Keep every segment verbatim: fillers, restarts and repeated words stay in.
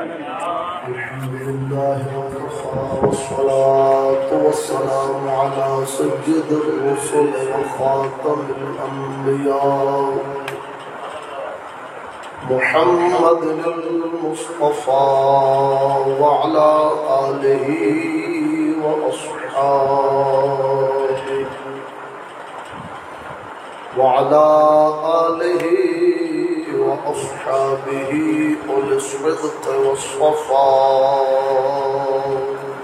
الحمد لله وكفى والصلاة والسلام على سيد الرسل وخاتم الأنبياء محمد المصطفى وعلى آله وأصحابه وعلى آله وأصحابه أولي الصدق والصفاء.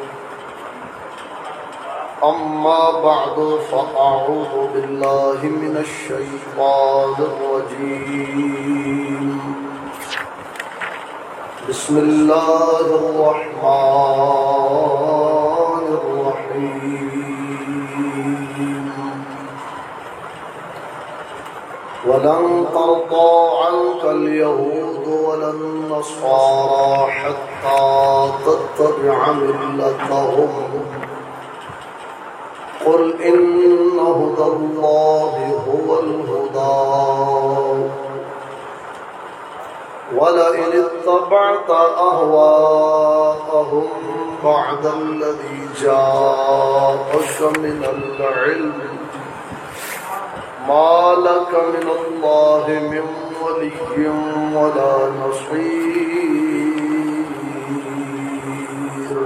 أما بعد فأعوذ بالله من الشيطان الرجيم. بسم الله الرحمن الرحيم. ولن ترضى عنك اليهود ولا النصارى حتى تتبع ملتهم قل إن هدى الله هو الهدى ولئن اتبعت أهواءهم بعد الذي جاءك من العلم ما لك من الله من ولي ولا نصير.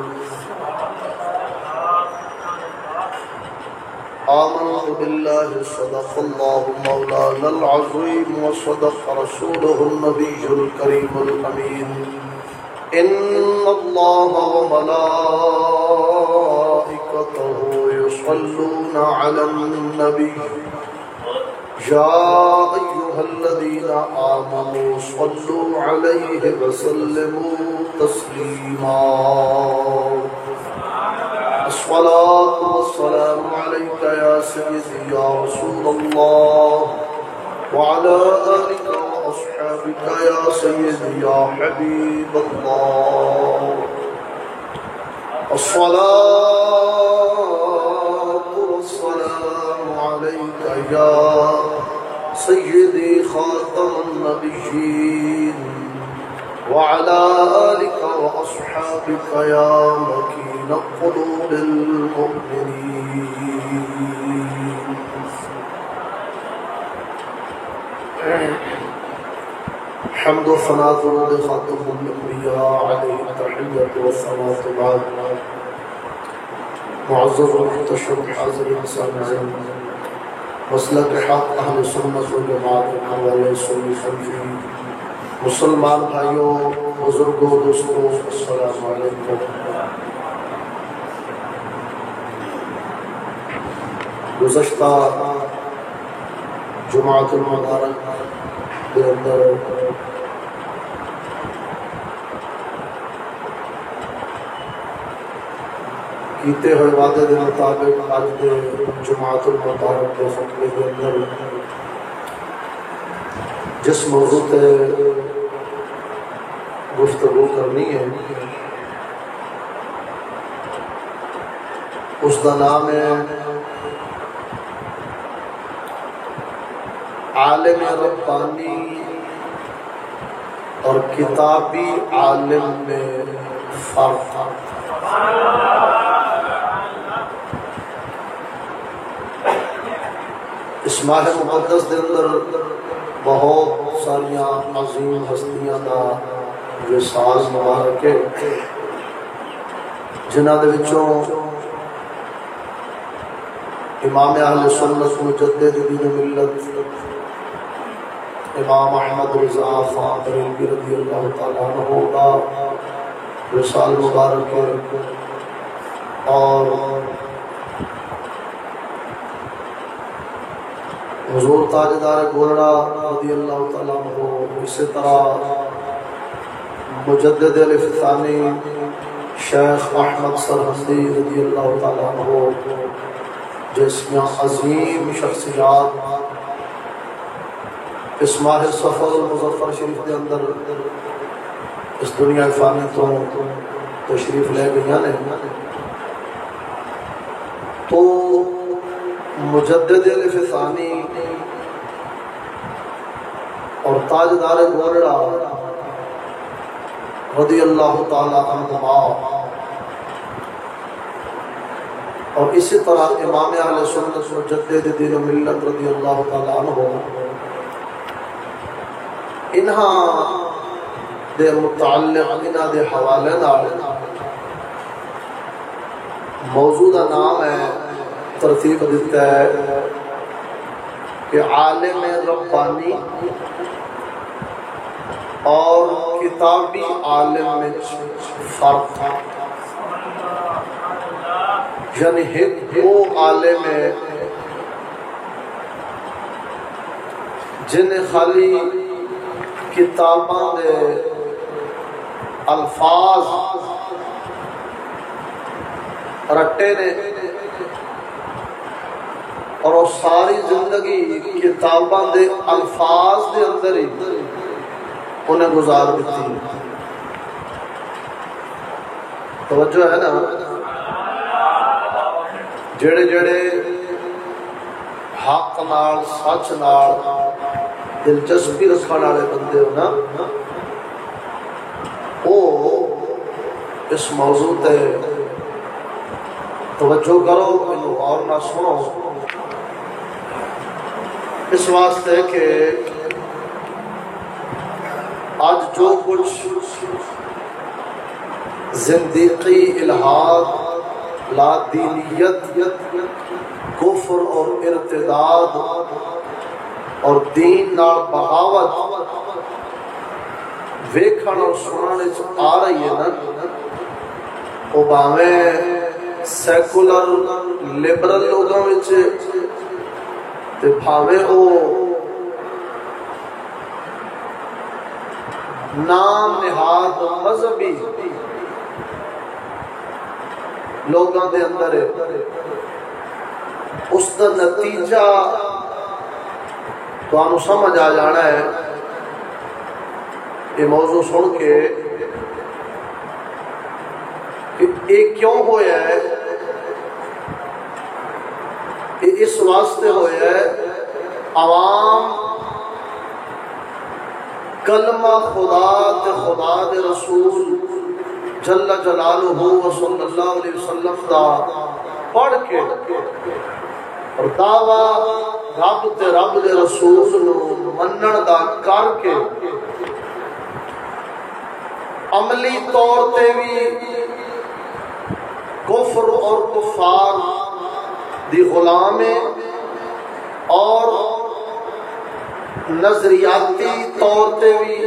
آمنت بالله صدق الله مولانا العظيم وصدق رسوله النبي الكريم الأمين. إن الله وملائكته يصلون على النبي يا أيها الذين آمنوا صلوا عليه وسلموا تسليما. الصلاة والسلام عليك يا سيدي يا رسول الله وعلى آلك وأصحابك يا سيدي يا حبيب الله. الصلاة والسلام عليك يا سيدي خاتم النبيين وعلى آلك وأصحابك يا مكين قلوب المؤمنين. حمد و ثنا درود خاتم الانبیاء علیہ التحیۃ والصلاۃ بعد. معزز محتشم حاضرین سامعین، مسلک حق اہل سنت و جماعت کے حوالے سنی سمجھی مسلمان بھائیوں، بزرگوں، دوستوں، السلام علیکم. گزشتہ جمعۃ المبارک کے اندر کیتے ہوئے وعدے کے مطابق آج کے جمعۃ المبارک کے خطبے کے اندر جس موضوع تے گفتگو کرنی ہے اس کا نام ہے عالم ربانی اور کتابی عالم میں فرق. اس ماہ مقدس دے اندر بہت ساریاں عظیم ہستیاں دا وصال مبارک ہے، جنہاں دے وچوں امام اہل سنت مجدد دین ملت امام احمد رضا خان بریلوی رضی اللہ تعالیٰ عنہ کا وصال مبارک ہے، اور حضور تاجدار گولڑا رضی اللہ تعالیٰ عنہ، اسی طرح مجدد الف ثانی شیخ احمد سرہندی رضی اللہ تعالیٰ عنہ جیسیاں عظیم شخصیات اس ماہ سفر مظفر شریف کے اندر اس دنیا فانی تو تشریف لے گئی نے. تو مجدد الف ثانی اور تاجدار گولڑا رضی اللہ تعالی عنہما، اور اسی طرح امام اہل سنت مجدد دین و ملت رضی اللہ تعالی عنہ انہا دے متعلق انہا دے حوالے نال موضوع دا نام ہے ترتیب دیتا ہے کہ عالم ربانی اور کتابی عالم میں فرق تھا، یعنی ایک وہ عالم ہے جنہیں خالی کتاباں دے الفاظ رٹے نے اور وہ ساری زندگی کتاباں دے الفاظ دے اندر ہی انہیں گزار دیتی. توجہ ہے نا؟ جڑے جڑے حق نال سچ نال دلچسپی رکھنے والے بندے ہو نا، وہ اس موضوع تے توجہ کرو، انہوں اور نہ سنو، اس واسطے کہ آج جو کچھ زندیقی الہاد لا دینیت کفر اور ارتداد اور دین نال بغاوت ویکھن اور سنن آ رہی ہے نا، وہ بھاویں سیکولر لبرل لوگوں وچ تے بھاویں او نام نہاد مذہبی لوگوں دے اندر ہے، اس دا نتیجہ تو آنو سمجھ آ جانا ہے. یہ موضوع سن کے کہ یہ کیوں ہویا ہے، یہ اس واسطے ہویا ہے عوام کلمہ خدا تے خدا دے رسول جل جلالہ و صلی اللہ علیہ وسلم دا پڑھ کے اور دعویٰ رب تے رب دے رسول نو منن دا کر کے عملی طور تے بھی کفر اور کفار دی غلام ہے، اور نظریاتی طور تے بھی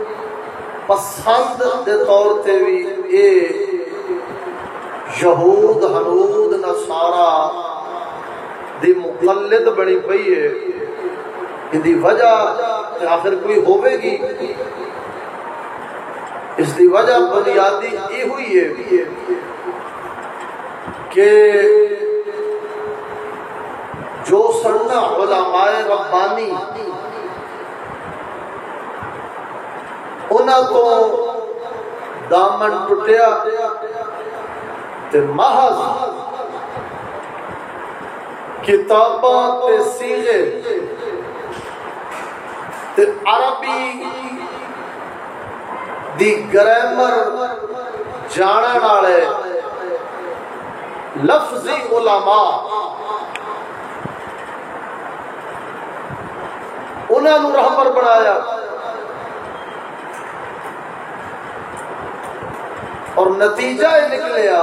پسند دے طور تے بھی اے یہود ہنود نصارا دی مقلد بنی پئی ہے. ان دی وجہ آخر کوئی ہوئے گی، اس دی وجہ بنیادی یہ ہوئی ہے کہ جو سننا علماء ربانی انہاں کو دامن ٹوٹیا تے محض کتاباں تے سیغے تے عربی دی گرامر جانن والے لفظی علماء انہاں نو رہبر بنایا، اور نتیجہ یہ نکلیا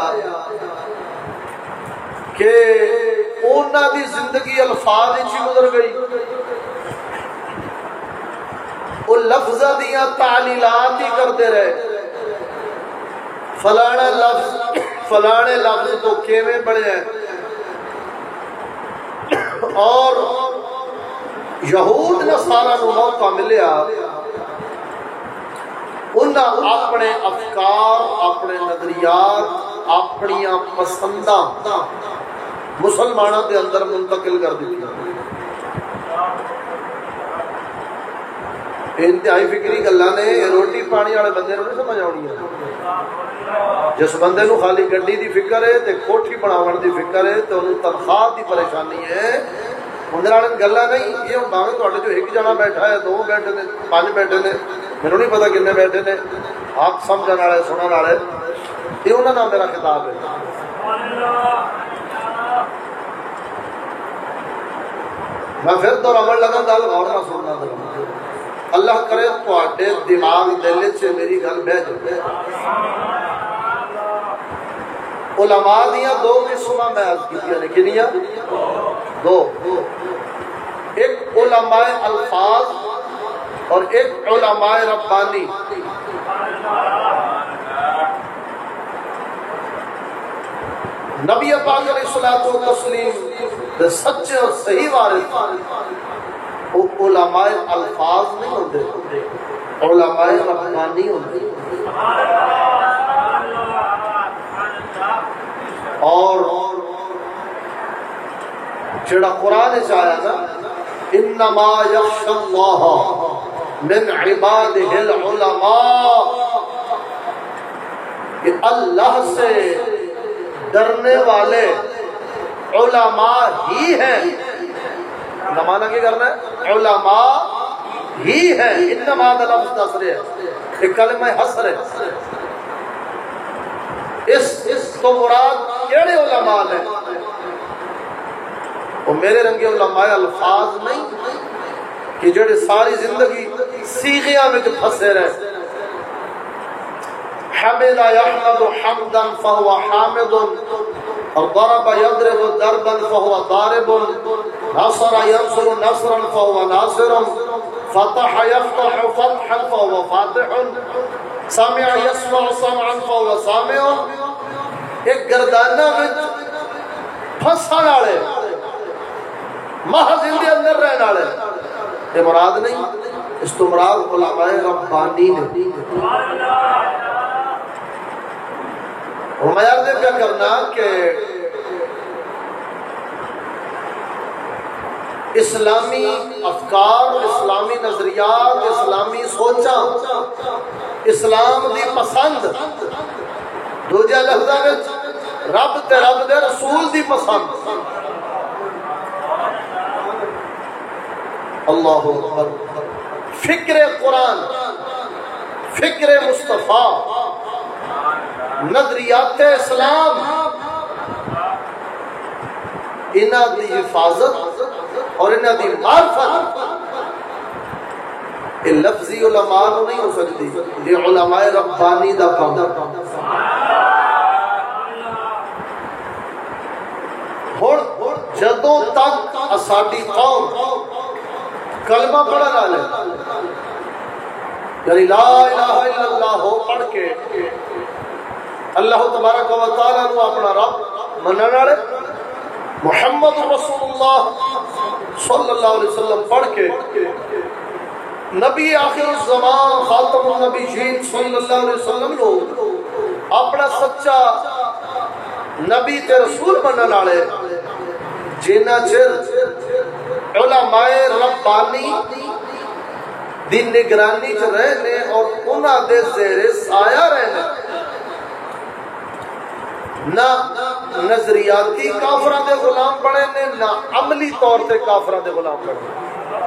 کہ انہاں دی زندگی الفاظ ہی گزر گئی، وہ لفظ دیاں تعلیلات ہی کرتے رہے، فلانے لفظ فلانے لفظ تو کیویں بڑے ہیں، اور یہود نصارا نو موقع ملیا انہاں اپنے افکار، اپنے نظریات، اپنی پسنداں مسلمانوں کے اندر منتقل کر دی. انتہائی فکری گلاں نے روٹی پانی والے بندے نہیں سمجھ آنی ہے. جس بندے نو خالی گڈی دی فکر ہے تے کوٹھی بناون دی فکر ہے تے انہوں تنخواہ دی پریشانی ہے، اندر والے گلاں نہیں. یہ باویں تہاڈے جو ایک جنا بیٹھا ہے، دو بیٹھے نے، پانچ بیٹھے نے، میرے نہیں پتا کنے بیٹھے نے حق سمجھنے والے سننے والے، یہ انہوں نے میرا خطاب ہے۔ میں پھر تو عمل لگا گل غور نہ سننا لگا، اللہ کرے تواڈے دماغ دل سے میری گل بہ جائے۔ علماء دیا دو قسم میں عرض کی نے کنیاں دو، ایک علماء الفاظ اور ایک علماء ربانی۔ نبی پاک علیہ الصلوۃ والتسلیم دے سچے اور صحیح وارث وہ علماء الفاظ نہیں ہوتے، علماء ربانی ہوتے۔ اور جڑا قرآن سے آیا نا انما یخشی اللہ من عبادہ العلماء، کہ اللہ سے ڈرنے والے علماء ہی ہیں۔ زمانہ کی کرنا ہے علماء ہی ہیں، انما دا لفظ نصر ہے، ایک کلمہ حصر ہے۔ اس اس تو مراد کیڑے علماء نے؟ وہ میرے رنگے علماء الفاظ نہیں کہ جڑے ساری زندگی سیغیاں میں پھنسے رہے۔ حمد يحمد حمدا فهو حامد، اور ضرب يضرب ضربا فهو ضارب، نصر ينصر نصرا فهو ناصر، فتح يفتح فتحا فهو فاتح، سمع يسمع سمعا فهو سامع۔ ایک گردانہ وچ پھنسن والے محض اندر اندر رہن والے یہ مراد نہیں، اس تو مراد علماء ربانی نے۔ اور میں عرض کیا کرنا کہ اسلامی افکار، اسلامی نظریات، اسلامی سوچاں، اسلام دی پسند دوجہ لفظاں وچ رب تے رب دے رسول دی پسند۔ اللہ اکبر۔ فکر قرآن، فکر مصطفیٰ، نظریات اسلام، انہاں دی حفاظت اور انہاں دی معرفت یہ لفظی علماء نہیں ہو سکتی، یہ علماء ربانی دا کام۔ ہن جدوں تک ساڈی قوم کلمہ پڑھن والے یعنی لا الہ الا اللہ ہو پڑھ کے اللہ تبارک و تعالیٰ نو اپنا رب منن والے، محمد رسول اللہ صلی اللہ علیہ وسلم پڑھ کے نبی آخر الزمان خاتم النبیین صلی اللہ علیہ وسلم نو اپنا سچا نبی تے رسول منن والے، جنہ چر علماء ربانی دی نگرانی چ رہنے اور انہاں دے زیر سایہ رہنے، نہ نظریاتی کافراں دے غلام بنے نے، نہ عملی طور تے کافراں دے غلام بنے۔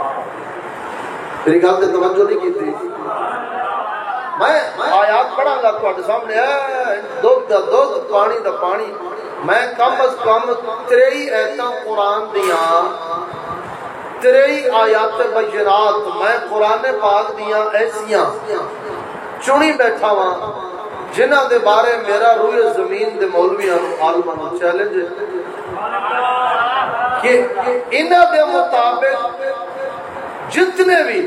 میری گل تے توجہ نہیں کیتی؟ میں آیات پڑھاں گا تواڈے سامنے، دودھ دا دودھ، پانی دا پانی۔ میں کم از کم تریئی ایتاں قرآن دیاں، تریئی آیات بینات میں قرآن پاک دیاں ایسیاں چنی بیٹھا ہاں جنہ دے بارے میرا روئے زمین دے مولویاں عالماں چیلنج ہے کہ انہاں دے مطابق جتنے بھی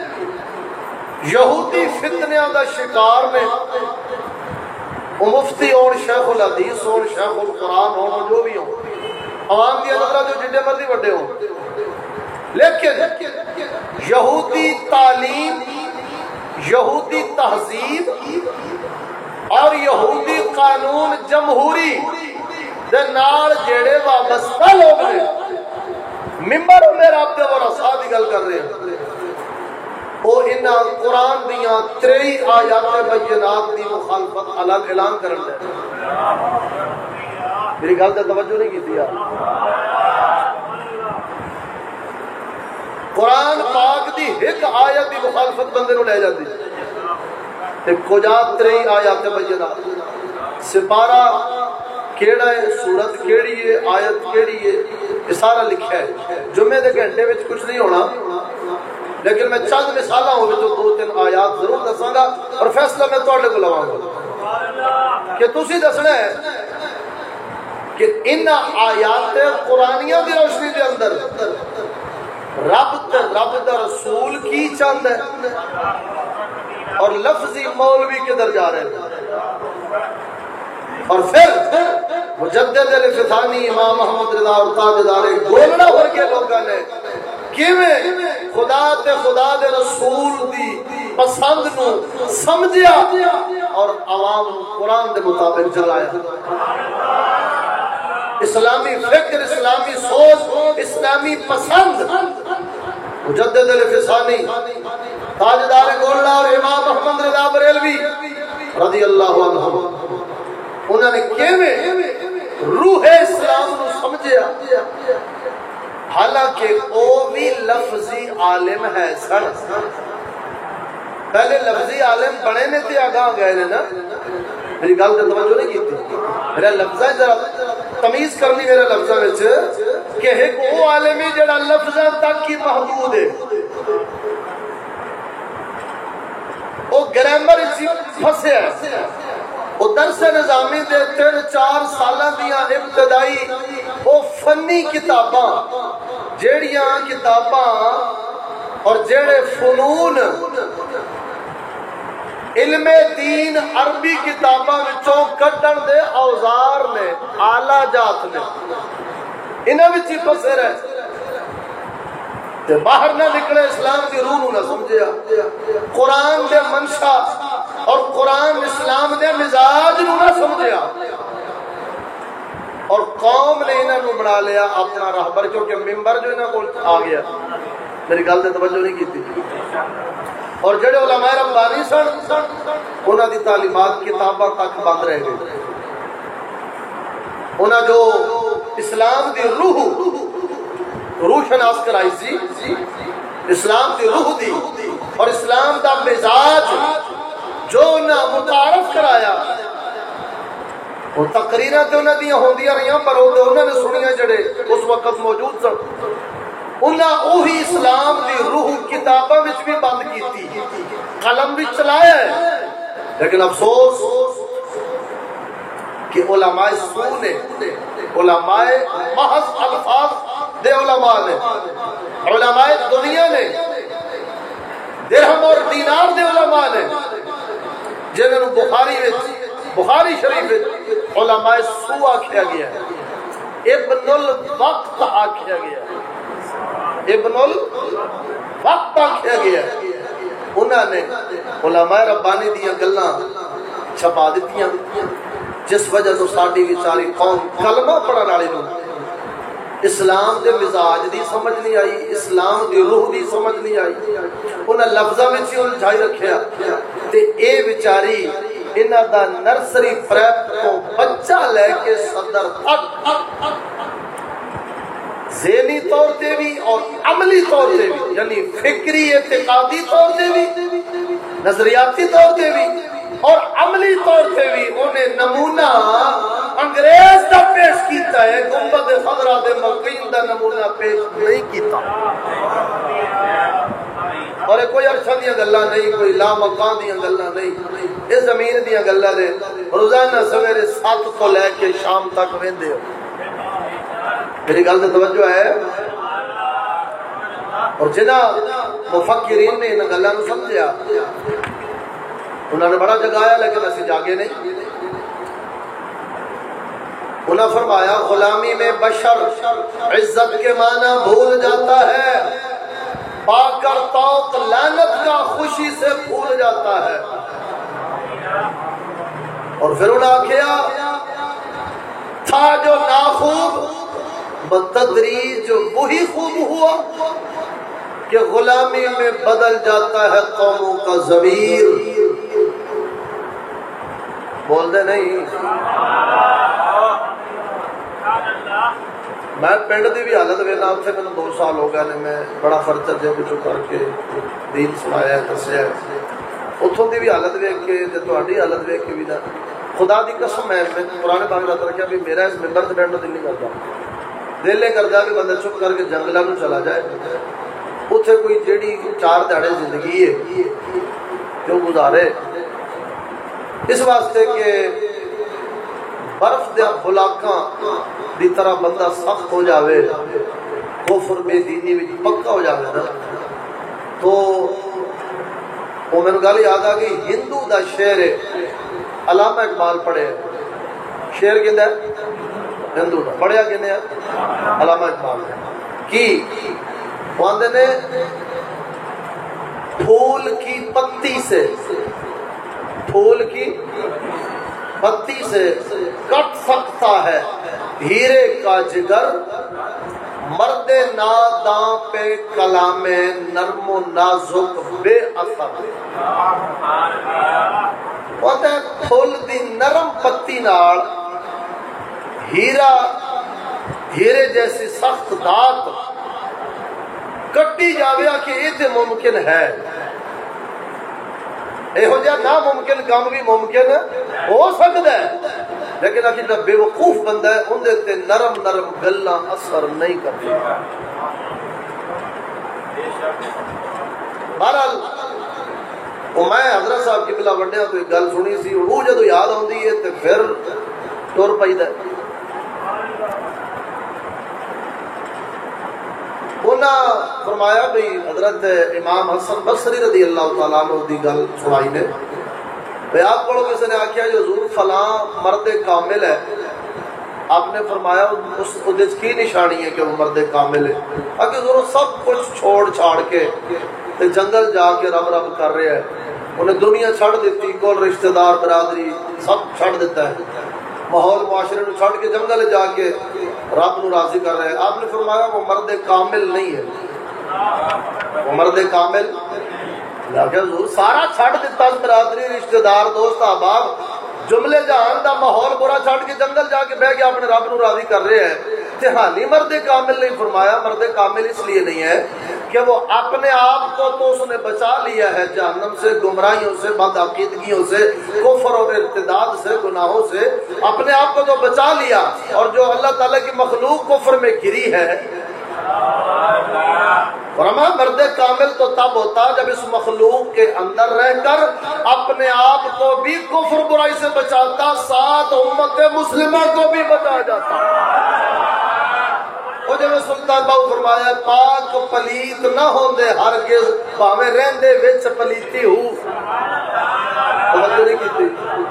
یہودی فتنیاں دا شکار میں، وہ مفتی ہون، شیخ الحدیث ہون، شیخ القرآن ہون، جو بھی ہون، عوام کی نظرہ جو جنہیں مرضی بڑھے ہون، لیکن یہودی تعلیم، یہودی تہذیب اور یہودی قانون جمہوری دے نال جڑے وابستہ لوگ نے، ممبر میں رابطے اور اصحاب کی گل کر رہے ہیں، وہ انہاں قرآن دیاں تریئی آیات بینات دی مخالفت الگ اعلان کرن دے۔ میری گل تے توجہ نہیں کیتی یار؟ قرآن پاک دی ایک آیت دی مخالفت بندے نو لے جاندی، کجا تری آیات بینات سپارہ کیڑا ہے سورت کیڑی ہے آیت کیڑی ہے یہ سارا لکھا ہے جمعے دے گھنٹے میں کچھ نہیں ہونا لیکن میں چند مثالہ ہوئے جو دو تین آیات ضرور دساں گا اور فیصلہ میں توڑے کو لواں گا کہ تسی دسنا ہے کہ ان آیات قرآنیہ دی روشنی دے اندر رب تے رب دا رسول کی چند ہے اور لفظی مولوی کدھر جا رہے ہیں اور پھر مجدد الفتانی امام محمد رضا اور تاجدار گولڑا بھر کے لوگوں نے کیویں خدا تے خدا دے رسول دی پسند نو سمجھیا اور عوام قرآن دے مطابق چلایا اسلامی فکر اسلامی سوچ اسلامی پسند مجدد الفسانی تاجدار گولڑا اور امام محمد رضا بریلوی رضی اللہ عنہ انہوں نے کیویں روح اسلام نو سمجھیا حالانکہ او بھی لفظی عالم ہے سن پہلے لفظی عالم بنے نے تے آگاہ گئے نے نا میری گل تے توجہ نہیں کی میرا لفظہ ذرا تمیز کرنی میرا لفظہ وچ کہ ایک وہ عالم ہے جڑا لفظاں تک کی محدود ہے وہ گرامر وچ پھسیا ہے وہ درس نظامی دے تین چار سالاں دیاں ابتدائی وہ فنی کتاباں جیڑیاں کتاباں اور جیڑے فنون علم دین عربی کتاباں وچوں کڈن دے اوزار نے آلہ جات نے انہاں وچ ہی پھسے رہے تے باہر نہ نکلے اسلام کی روح نہ سمجھیا قرآن دے منشا اور قرآن اسلام دے مزاج نو نہ سمجھیا اور قوم نے انہاں نو بنا لیا اپنا راہبر کیونکہ ممبر جو انہاں کول آ گیا میری گل تے توجہ نہیں کیتی اور جڑے علماء ربانی سن انہاں دی تعلیمات کتاباں تک بند رہ گئی انہاں جو اسلام دی روح روح شناس کرائی سی اسلام دی روح دی اور اسلام دا مزاج جو انہاں متعارف کرایا وہ تقریرہ تے انہاں دیاں ہوندیاں رہیاں پر انہاں نے سنیاں جڑے اس وقت موجود سن انہاں اوہی اسلام دی روح کتاباں وچ بھی بند کیتی قلم بھی چلایا ہے لیکن افسوس کہ علماء سو نے علماء محض الفاظ دے علماء نے علماء دنیا نے درہم اور دینار دے علماء نے جنہوں نے بخاری وچ بخاری شریف وچ علماء سو آکھیا گیا ہے ابن الوقت آکھیا گیا ہے ابن الوقت آکھیا گیا ہے انہوں نے علماء ربانی دیاں گلاں چھپا دتیاں جس وجہ تو ساڈی بیچاری قوم کلمہ پڑھن والے نوں اسلام دے مزاج دی سمجھ نہیں آئی اسلام دی روح دی سمجھ نہیں آئی انہاں لفظاں وچ ہی الجھائی رکھیا تے اے بیچاری انہاں دا نرسری پریپ کو بچہ لے کے صدر تک ذہنی طور تے بھی اور عملی طور تے بھی یعنی فکری اعتقادی طور تے بھی نظریاتی طور تے بھی اور عملی طور تے بھی انہیں نمونہ انگریز دا پیش کیتا ہے گنبد خضرا دے مقیم دا نمونہ پیش نہیں کیتا اور کوئی عرشہ دیا گلہ نہیں کوئی لا مقام دیا گلہ نہیں اس زمین دیا گلہ دے روزانہ سویرے سات کو لے کے شام تک ویندے ہو میری گل سے توجہ ہے اور جنہ مفکرین نے ان گلہ نو سمجھیا انہوں نے بڑا جگایا لیکن ایسے جاگے نہیں انہوں نے فرمایا غلامی میں بشر عزت کے معنی بھول جاتا ہے پا کر توق لعنت کا خوشی سے بھول جاتا ہے اور پھر انہوں نے کیا تھا جو ناخوب بتدریج وہی خوب ہوا کہ غلامی میں بدل جاتا ہے قوموں کا ضمیر بول دے نہیں میں پنڈ دی بھی حالت ویلا اتنے میں دو سال ہو گئے نے میں بڑا خرچہ جے کچھ کر کے دین سنایا دسیا اتوں کی بھی حالت ویک کے تاری حالت ویک کے بھی نہ خدا دی قسم ہے میں قرآن پاک رات رکھا بھی میرا اس ممبر سے بیٹھنا دل نہیں کرتا دل یہ کرتا کہ بندہ چپ کر کے جنگلوں میں چلا جائے اتنے کوئی جیڑی چار دیہڑے زندگی ہے جو گزارے اس واسطے کہ برف دیا بلاکاں دی طرح بندہ سخت ہو جاوے کفر بے دینی میں پکا ہو جاوے نا تو وہ میں نے گل یاد آ گئی ہندو دا شعر علامہ اقبال پڑھے شعر کہندا ہے ہندو دا پڑھیا کہنے علامہ اقبال کی وہ آندے نے پھول کی پتی سے پھول کی پتی سے کٹ سکتا ہے ہیرے کا جگر مرد ناداں پہ کلام نرم و نازک بے اثر وہ پھول دی نرم پتی نال ہیرا ہیرے جیسی سخت دات کٹی جاویا کہ یہ تے ممکن ہے یہو جہاں ناممکن کام بھی ممکن ہو سکتا ہے لیکن آخر جب بے وقوف بندہ ہے اندر تے نرم نرم گلاں اثر نہیں کرتی بہرحال میں حضرت صاحب کی بلا وڈیا تو ایک گل سنی سی وہ جدو یاد آتی ہے تو پھر ٹر پائیدا انہاں فرمایا بھئی حضرت امام حسن بصری رضی اللہ تعالیٰ عنہ دی گل سنائی نے بھئی آپ کو کسی نے آکھیا جو حضور فلاں مرد کامل ہے آپ نے فرمایا اس ادھر کی نشانی ہے کہ وہ مرد کامل ہے آکے حضور سب کچھ چھوڑ چھاڑ کے جنگل جا کے رب رب کر رہے ہیں انہیں دنیا چھڑ دیتی کول رشتہ دار برادری سب چھڑ دیتا ہے ماحول معاشرے میں چھڑ کے جنگل جا کے رب نو راضی کر رہے ہیں آپ نے فرمایا وہ مرد کامل نہیں ہے وہ مرد کامل سارا چھڑ دیتا برادری رشتہ دار دوست احباب جملے جہان دا ماحول برا چھڑ کے جنگل جا کے بہ کے اپنے رب نو راضی کر رہے ہیں جہانی مرد کامل نہیں فرمایا مرد کامل اس لیے نہیں ہے کہ وہ اپنے آپ کو تو اس نے بچا لیا ہے جہنم سے گمراہیوں سے بد عقیدگیوں سے کفر اور ارتداد سے گناہوں سے اپنے آپ کو تو بچا لیا اور جو اللہ تعالیٰ کی مخلوق کفر میں گری ہے فرمایا مرد کامل تو تب ہوتا جب اس مخلوق کے اندر رہ کر اپنے آپ کو بھی کفر برائی سے بچاتا ساتھ امت مسلمہ کو بھی بچا جاتا وہ جب سلطان باؤ فرمایا پاک پلیت نہ ہوندے ہرگز بھاویں رہندے وچ پلیتی ہو توجہ نہیں کیتی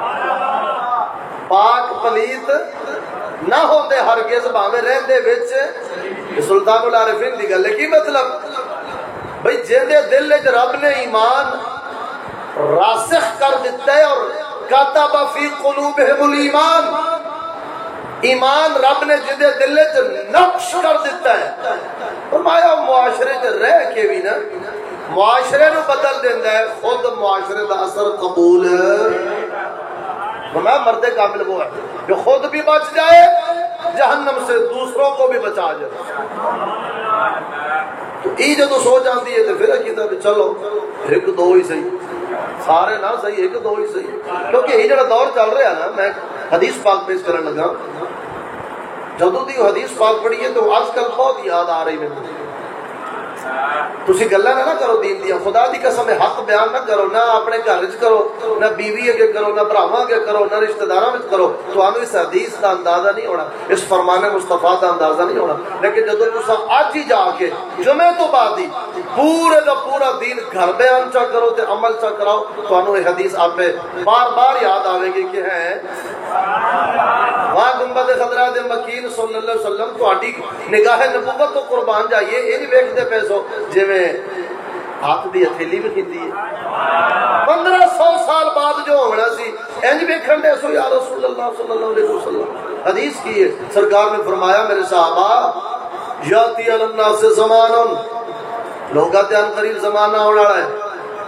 پاک پلیت نہ ہوندے ہرگز بھاویں رہندے وچ سلطان العارفین دی گل ہے کی مطلب بھئی جیندے دل وچ رب نے ایمان راسخ کر دیتا ہے اور کتب فی قلوبہم الایمان ایمان رب نے جدے دل وچ نقش کر دیتا ہے فرمایا معاشرے وچ رہ کے بھی نا معاشرے نو بدل دیندا ہے خود معاشرے دا اثر قبول ہے فرمایا مرد کامل وہ ہے جو خود بھی بچ جائے جہنم سے دوسروں کو بھی بچا جائے تو ای جو تو سوچ آتی ہے تو پھر کہتا ہے چلو ایک دو ہی صحیح سارے نہ صحیح ایک دو ہی صحیح کیونکہ یہ جڑا دور چل رہا ہے نا میں حدیث پاک پیش کرنے لگا جدو دی حدیث پاک پڑھی ہے تو آج کل بہت یاد آ رہی ہے تسی گلا نہ کرو دین دیا خدا دی قسم حق بیان نہ کرو نہ اپنے گھر وچ کرو نہ بیوی اگے کرو نہ بھراواں اگے کرو نہ رشتہ داراں وچ کرو تانوں اس حدیث دا اندازہ نہیں ہونا اس فرمان مصطفیٰ دا اندازہ نہیں ہونا لیکن جدوں تساں اج ہی جا کے جمعے تو بعد ہی پورے دا پورا دین گھر بیان چا کرو تے عمل چا کراؤ تانوں یہ حدیث آپے بار بار یاد آوے گی کہ ہے وہاں گنبد خضرا دے مکین صلی اللہ علیہ وسلم تہاڈی نگاہ نبوت تو قربان جائیے یہ نہیں ویکھدے پیسو جویں ہاتھ دی ہتھیلی بھی کیتی ہے پندرہ سو سال بعد جو ہونا سی انج ویکھن دے سو یا رسول اللہ صلی اللہ علیہ وسلم حدیث کی ہے سرکار نے فرمایا میرے صحابہ یاتی علی الناس زمان لوگاں تے ان قریب زمانہ ہونے والا ہے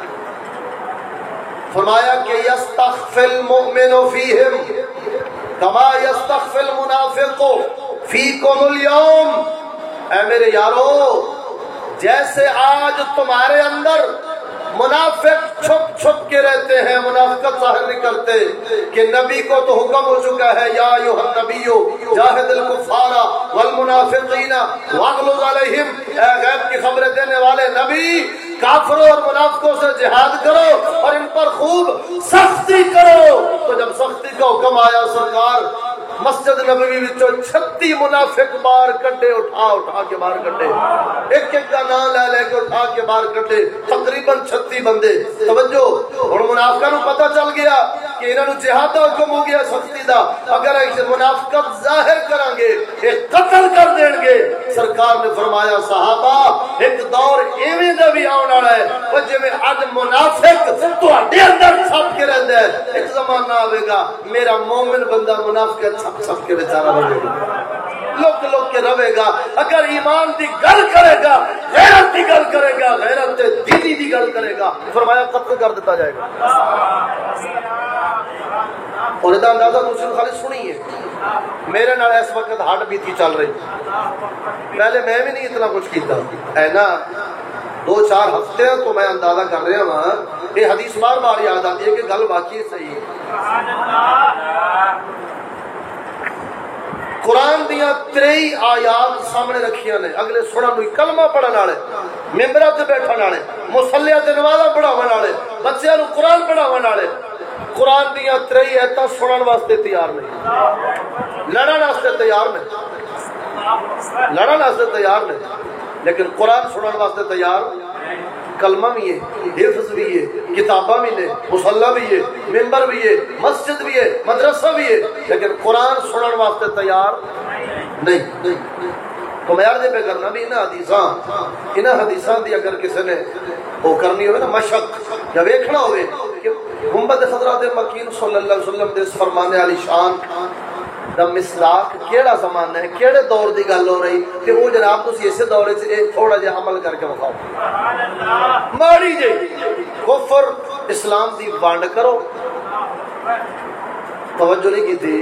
فرمایا کہ یستخفی المؤمن فیہم کما یستخفی المنافق فیکم اليوم اے میرے یارو جیسے آج تمہارے اندر منافق چھپ چھپ کے رہتے ہیں، منافقت ظاہر نہیں کرتے کہ نبی کو تو حکم ہو چکا ہے یا ایھا النبی جاہد الکفار والمنافقین واغلظ علیہم، اے غیب کی خبریں دینے والے نبی، کافروں اور منافقوں سے جہاد کرو اور ان پر خوب سختی کرو۔ تو جب سختی کا حکم آیا سرکار مسجد نبوی وچوں چھتی منافق باہر کڈے، اٹھا اٹھا کے باہر کڈے، ایک ایک کا نام لے لے کے اٹھا کے باہر کڈے، تقریباً چھتی بندے۔ توجہ، اور منافقاں نوں پتہ چل گیا کہ انہاں نوں جہاد دا حکم ہو گیا سختی دا، اگر ایسے منافقت ظاہر کریں گے یہ قتل کر دیں گے۔ سرکار نے فرمایا صحابہ ایک دور ایویں دا بھی آن والا ہے او جویں اج منافق تواڈے اندر چھپ کے رہندا ہے، ایک زمانہ آوے گا میرا مومن بندہ منافقت چھپ چھپ کے بیچارہ رہے گا، لوک لوک کے رہے گا۔ اگر ایمان دی گل کرے گا، غیرت دی گل کرے گا، غیرت دینی دی گل کرے گا، فرمایا قتل کر دیتا جائے گا۔ اور یہ اندازہ دوسرے خالی سنیے، میرے نال اس وقت ہارٹ بیتی چل رہی، پہلے میں بھی نہیں اتنا کچھ کیتا ہے نا، دو چار ہفتے تو میں اندازہ کر رہا ہوں، یہ حدیث بار بار یاد آتی ہے کہ گل واقعی صحیح ہے۔ قرآن دیاں تریئی آیات سامنے رکھیاں نے، اگلے سنن نوں کلمہ پڑھن والے، ممبراں تے بیٹھن والے، مصلیاں تے نمازاں پڑھاون والے، بچیاں نوں قرآن پڑھاون والے، قرآن دیاں تریئی آیتاں سنن واسطے تیار نہیں، لڑن واسطے تیار نہیں، لڑن واسطے تیار نہیں، لیکن قرآن سنن واسطے تیار، کلمہ بھی ہے، حفظ بھی ہے، کتابہ بھی ہے، مصلی بھی ہے، ممبر بھی ہے، مسجد بھی ہے، مدرسہ بھی ہے، لیکن قرآن سنن واسطے تیار نہیں۔ تو میں عرض پہ کرنا بھی انہاں حدیثاں انہاں حدیثاں دی اگر کسی نے وہ کرنی ہوئے نا مشق یا ویکھنا ہوئے کہ محمد حضرات مکین صلی اللہ علیہ وسلم دے اس فرمانے علی شان دا مصداق کیڑا زمانہ ہے، کیڑے دور دی گل ہو رہی کہ وہ جناب تسی اسے دورے سے تھوڑا جہا عمل کر کے بتاؤ، ماڑی جی کفر اسلام دی وانڈ کرو، توجہ نہیں کی تھی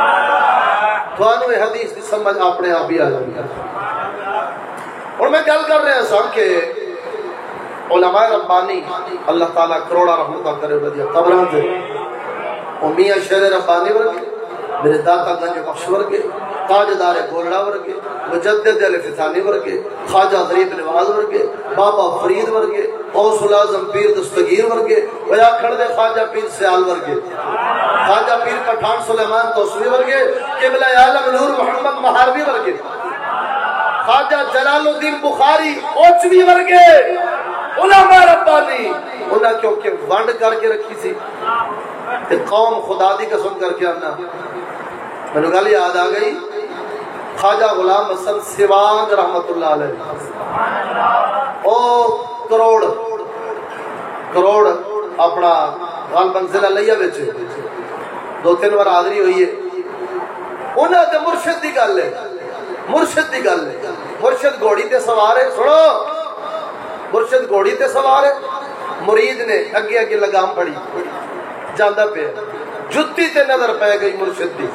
تو حدیث دی سمجھ اپنے آپ ہی آ جائے۔ اور میں گل کر رہا سر کہ علماء ربانی اللہ تعالیٰ کروڑا رحمتہ کرے ودیا قبران دے، اور میاں شیر ربانی ورگے، میرے داتا گنج بخش ورگے، تاجدار گولڑا ورگے، مجدد علی فتانی ورگے، خواجہ غریب نواز ورگے، بابا فرید ورگے، غوث العظم پیر دستگیر ورگے، ویا کھڑ دے خواجہ پیر سیال ورگے، خواجہ پیر پٹھان سلیمان توسوی ورگے، قبلہ عالم نور محمد مہاروی ورگے، خواجہ جلال الدین بخاری اوچوی ورگے، علماء ربانی انہاں کیونکہ ونڈ کر کے رکھی سی تے قوم خدا دی قسم کر کے آنا میں نے گل یاد آ گئی، خواجہ غلام حسن سیوان رحمت اللہ علیہ او کروڑ کروڑ اپنا غال منزلہ لیا بیچے دو تین بار حاضری ہوئی ہے، انہاں تے مرشد دی گل ہے، مرشد دی گل ہے، مرشد گھوڑی تے سوار ہے، سنو مرشد گھوڑی تے سوار ہے، مرید نے اگے اگے لگام پڑی جاندہ پہ جتی تے نظر پہ گئی مرشد دی،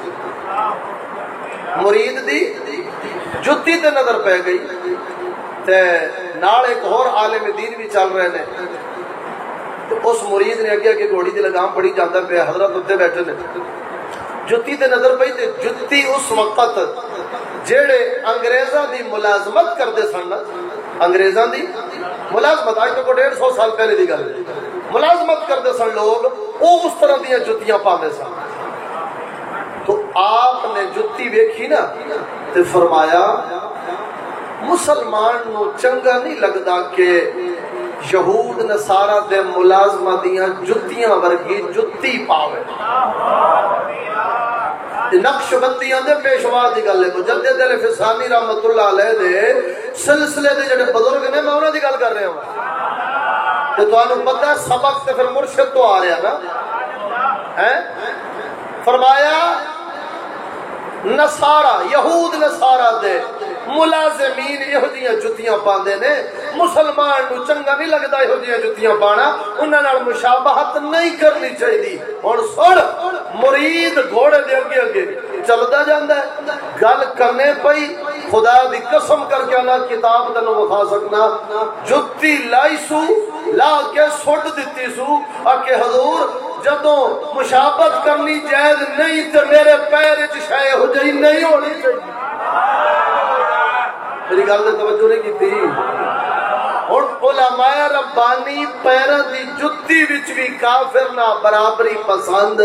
مرید دی جتی تے نظر پہ گئی تے نال ایک اور عالم دین بھی چل رہے نے، تو اس مرید نے اگے اگے گھوڑی دی لگام پڑی جاندہ پہ، حضرت اتنے بیٹھے نے، جتی تے نظر پئی تے جتی اس وقت جیڑے انگریزاں دی ملازمت کردے سن، انگریزاں دی ملازمت آج تو ڈیڑھ سو سال پہلے دی گل ملازمت کردے سن لوگ، وہ اس طرح دیا جتیاں پاندے سن، تو آپ نے جتی ویکھی نا تے فرمایا مسلمان نو چنگا نہیں لگدا کہ یہود نصارہ دے ملازمہ دیاں جتیاں ورگی جتی پاوے، نقش بندیاں دے پیشوا دی گل ہے، مجدد علی فسانی رحمت اللہ علیہ دے سلسلے دے جڑے بزرگ نے میں انہاں دی گل کر رہا ہوں، تو تانوں پتہ ہے سبق تے پھر مرشد تو آ رہا نا ہیں، فرمایا نصارہ یہود نصارہ دے ملازمین یہودیاں جتیاں پاندے نے، مسلمان نو چنگا نہیں لگدا یہودیاں جتیاں پانا، انہاں نال مشابہت نہیں کرنی چاہیے۔ ہن سن مرید گھوڑے دے اگے اگے چلتا جاتا ہے گل کرنے پئی خدا دی قسم کر کے اللہ کتاب تینوں وکھا سکنا جتی لائی سو لا کے سٹ دیتی سو آکے حضور جدوں مشابت کرنی جائز نہیں تو میرے پیر وچ شے ہو جائی نہیں ہونی چاہیے میری گل تے توجہ نہیں کیتی ہن علماء ربانی پیراں دی جتی وچ بھی کافر نہ برابری پسند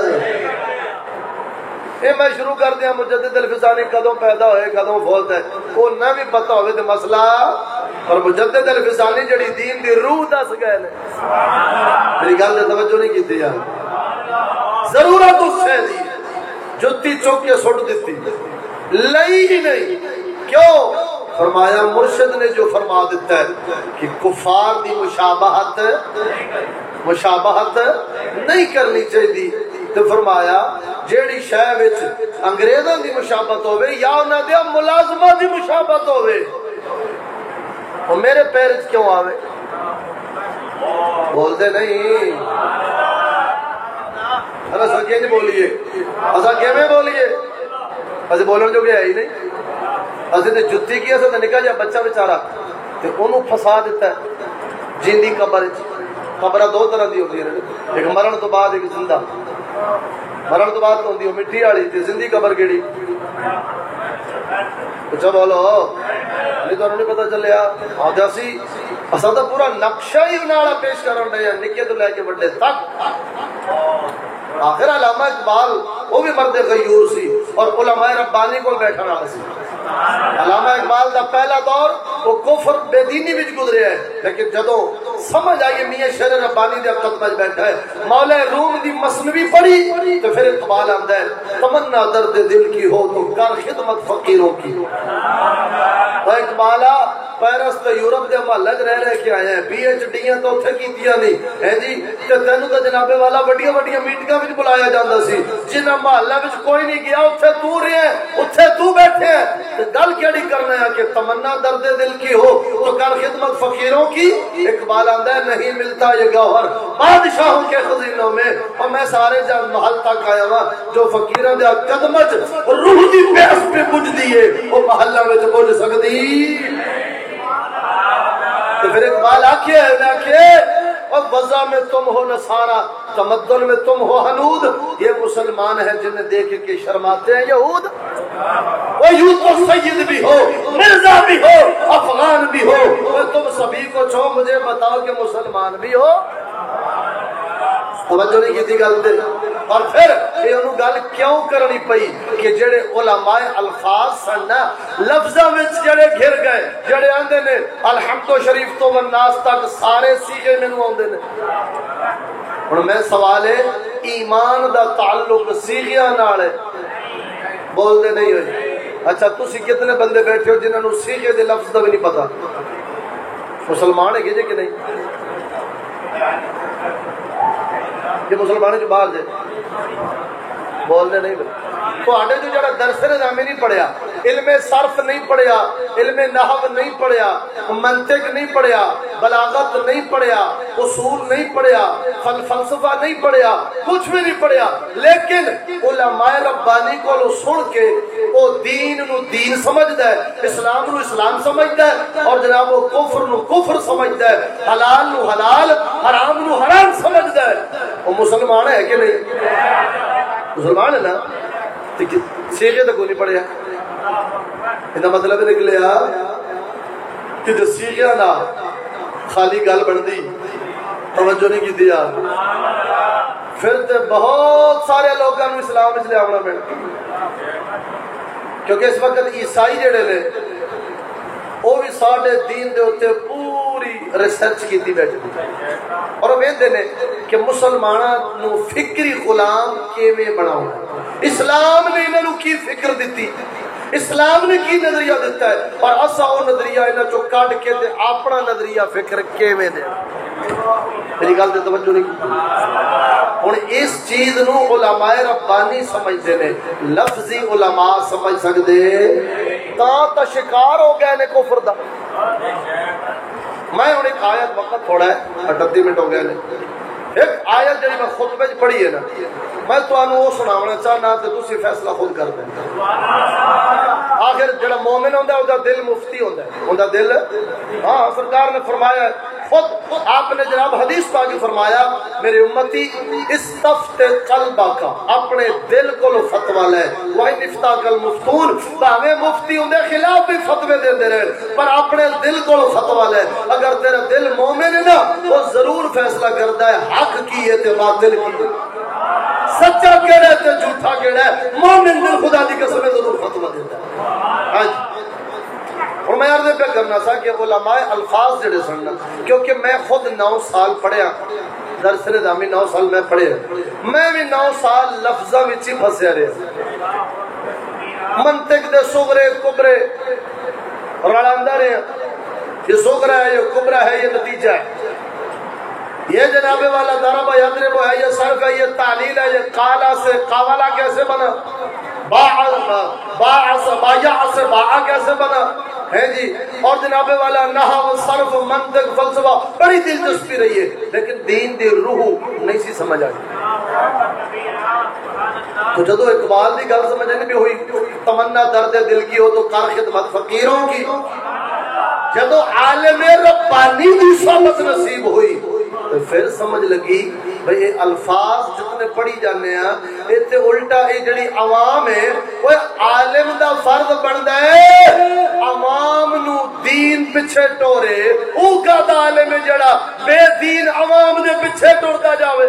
یہ میں شروع کر دیا مجدد الفسانی کدوں پیدا ہوئے کدوں فوت ہے وہ نہ بھی پتہ ہوئے تو مسئلہ اور مجدد الفسانی جڑی دین دی روح دس گئے نے میری گل نے توجہ نہیں کی دیا ضرورت اس سے دی جتی چوک کے سٹ دیتی لئی ہی نہیں کیوں فرمایا مرشد نے جو فرما دیتا ہے کہ کفار دی مشابہت مشابہت نہیں کرنی چاہیے تو فرمایا جیڑی شے وچ انگریزاں دی مشابہت ہوے یا انہاں دے ملازماں دی مشابہت ہوے او میرے پیر وچ کیوں آوے بولتے نہیں ارے سچے نہیں بولیے اسا کیویں بولیے اسے بولن جو گیا ہی نہیں اسے تے جُتی کی اسے تے نکا جا بچہ بیچارہ تے اونوں پھسا دیتا ہے جیندی قبر وچ قبر دو طرح دی ہوندی ہے ایک مرن تو بعد ایک زندہ مرن تو بعد ہوندی ہے مٹی والی تے زندی قبر کیڑی اچھا بولو نہیں تو نہیں پتہ چلیا آجا سی اسا تو پورا نقشہ ہی انہاں پیش کرن دے نکے تو لے کے بڑے تک آخر علامہ اقبال وہ بھی مرد غیور سی اور علماء ربانی کو بیٹھا رہا سی علامہ اقبال دا پہلا دور وہ کفر بے دینی وچ گزریا ہے لیکن جدوں سمجھ آئیے میاں شیر ربانی دے خط وچ بیٹھا ہے مولا روم دی مثنوی پڑھی تو پھر اقبال آندا ہے تمنا درد دل کی ہو تو کر خدمت فقیروں کی وہ اقبالا پیرس تے یورپ دے محلہ وچ رہ رہ کے آئے ہیں پی ایچ ڈیاں تو اوتھے کیتیاں نہیں ہے جی تے تینوں تے جناب والا بڑیاں بڑیاں میٹنگاں وچ بلایا جاندا سی جنہاں محلہ وچ کوئی نہیں گیا اوتھے تو رہے ہے اوتھے تو بیٹھے ہے تے گل کیڑی کرنا ہے کہ تمنا درد دل کی ہو تو کر خدمت فقیروں کی اقبال آندا ہے نہیں ملتا یہ گوہر بادشاہوں کے خزینوں میں اور میں سارے جان محل تک آیا ہوا جو فقیراں دے قدم وچ روح دی پیاس پہ بجھ دیے وہ محلہ وچ بجھ سکدی تو پھر اقبال آکھے ہے آکھے اور وضع میں تم ہو نصارہ تمدن میں تم ہو حنود یہ مسلمان ہیں جنہیں دیکھ کے شرماتے ہیں یہود وہ یوں تو سید بھی ہو مرزا بھی ہو افغان بھی ہو وہ تم سبھی کو چھو مجھے بتاؤ کہ مسلمان بھی ہو توجہ نہیں کی تھی گل دے اور پھر یہ انہوں گل کیوں کرنی پئی کہ جڑے علماء الفاظ سن نا لفظاں وچ جڑے گھر گئے جڑے آندے نے الحمد شریف تو والناس تک سارے سیغے مینوں آندے نے ہن میں سوال ہے ایمان دا تعلق سیغیاں نال ہے بول دے نہیں ہوئے اچھا تسی کتنے بندے بیٹھے ہو جنہاں نوں سیغے دے لفظ دا بھی نہیں پتہ مسلمان ہے کہ جے کہ نہیں یہ مسلمانوں جو باہر جائے بولنے نہیں بولے تو آنے جو جڑا درس نظامی نہیں پڑھیا علم صرف نہیں پڑھیا علم نحو نہیں پڑھیا منطق نہیں پڑھیا بلاغت نہیں پڑھیا اصول نہیں پڑھیا فلسفہ نہیں پڑھیا کچھ بھی نہیں پڑھیا لیکن علماء ربانی کو لو سن کے وہ دین نو دین سمجھدا ہے اسلام نو اسلام سمجھدا ہے اور جناب وہ کفر نو کفر سمجھدا ہے حلال نو حلال حرام نو حرام سمجھدا ہے وہ مسلمان ہے کہ نہیں مسلمان ہے نا سیغے تو کوئی نہیں پڑھیا انہا مطلب نکلیا کہ جو سیغے نا خالی گل بن دی توجہ نہیں کی دیا پھر تے بہت سارے لوگوں نے اسلام اس لئے آونا پڑ کیونکہ اس وقت عیسائی جڑے لے وہ بھی ساڑھے دین دے ہوتے پوری ریسرچ کی تھی بیٹھے اور وہ ویندے نے کہ مسلمانہ نو فکری غلام کیویں بناؤں اسلام نے انہوں کی فکر دیتی اسلام نے کی نظریہ دیتا ہے اور اسا وہ نظریہ انہوں چو کاٹ کے دے اپنا نظریہ فکر کیویں دے میری گل دے توجہ نہیں کی ہن اس چیز نو علماء ربانی سمجھ دے نے لفظی علماء سمجھ سکدے تا تا شکار ہو گئے نے کفر دا میں ہن ایک آیت وقت تھوڑا ہے اٹھتی منٹ ہو گئے نے ایک آیت جڑی میں خطبے چ پڑھی ہے نا، میں تانوں وہ سناونا چاہنا تے تسی فیصلہ خود کر دیں۔ آخر جڑا مومن ہوندا ہے او دا دل مفتی ہوندا ہے، اوندا دل ہاں سرکار نے فرمایا خود آپ نے جناب حدیث پاک فرمایا میرے امتی استفت قلبک، اپنے دل کو فتوی لے، وَإِنْ اِفْتَاكَ الْمُفْتُونَ، بھاویں مفتی ہوندے خلاف بھی فتوی دیندے رہے پر اپنے دل کو فتوی لے۔ اگر تیرا دل مومن ہے نا وہ ضرور فیصلہ کرتا ہے حق کی ہے تے باطل کی ہے، سچا کیڑا ہے تے جھوٹا کیڑا ہے، مومن دل خدا دی قسم ضرور فتوی دیتا ہے۔ ہاں جی، اور میں عرض پہ کرنا تھا کہ علماء الفاظ جڑے سننا، کیونکہ میں خود نو سال پڑھیا درس نظامی، نو سال میں پڑھے، میں بھی نو سال لفظاں وچ ہی پھسیا رہا، منطق دے صغرے کبرے رڑاندا رہا، یہ صغرا ہے یہ کبرا ہے یہ نتیجہ ہے، یہ جناب والا ضرب یضرب ہے یہ صرف ہے یہ تعلیل ہے، یہ قالا سے قاولا کیسے بنا، باع باع سے باع سے باع کیسے بنا ہے جی، اور جناب والا نحو صرف منطق فلسفہ بڑی دلچسپی رہی ہے، لیکن دین دی روح نہیں سی سمجھ آئی۔ تو جدو اقبال دی گل سمجھنے بھی ہوئی تمنا درد دل کی ہو تو کر خدمت فقیروں کی، جدو عالم ربانی دی صحبت نصیب ہوئی تو پھر سمجھ لگی بھئی یہ الفاظ جتنے پڑھی جانے ہیں یہ تے الٹا یہ جڑی عوام ہے وہ عالم دا فرض بندا ہے عوام نو دین پیچھے ٹورے، او کا دا عالم ہے جڑا بے دین عوام دے پیچھے ٹردا جاوے،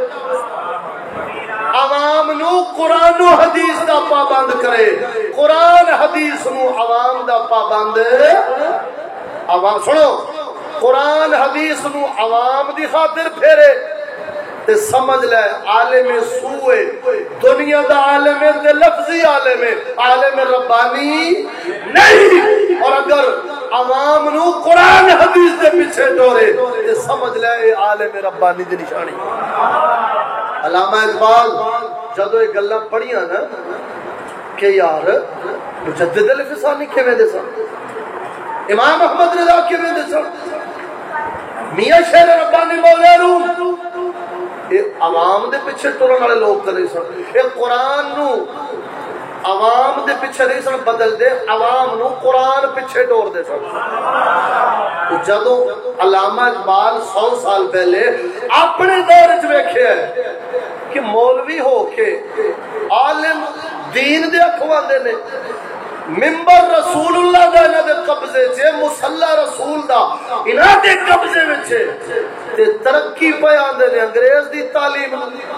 عوام نو قرآن و حدیث دا پابند کرے، قرآن حدیث نو عوام دا پابند عوام سنو قرآن حدیث نو عوام دی خاطر پھیرے تے سمجھ لے عالم سوئے دنیا دا عالم ہے تے لفظی عالم ہے، عالم ربانی نہیں، اور اگر عوام نو قرآن حدیث دے پیچھے ٹورے تے سمجھ لے عالم ربانی دی نشانی۔ علامہ اقبال جدو یہ گلاں پڑھیاں نا کہ یار مجدد الفسانی کیویں دے سن، امام احمد رضا کیویں دے سن، میاں شیر ربانی مولا روم، یہ عوام دے پیچھے ٹرن والے لوگ تے نہیں سن، یہ قرآن نو عوام دے پیچھے نہیں سن بدل دے، عوام نو قرآن پیچھے ٹور دے سن۔ جدو علامہ اقبال سو سال پہلے اپنے دور وچ ویکھیا کہ مولوی ہو کے عالم دین دے اکھواندے نے، ممبر رسول اللہ دا انہاں دے قبضے چے، مصلی رسول دا انہاں دے قبضے وچ تے ترقی پہ آندے نے انگریز دی تعلیم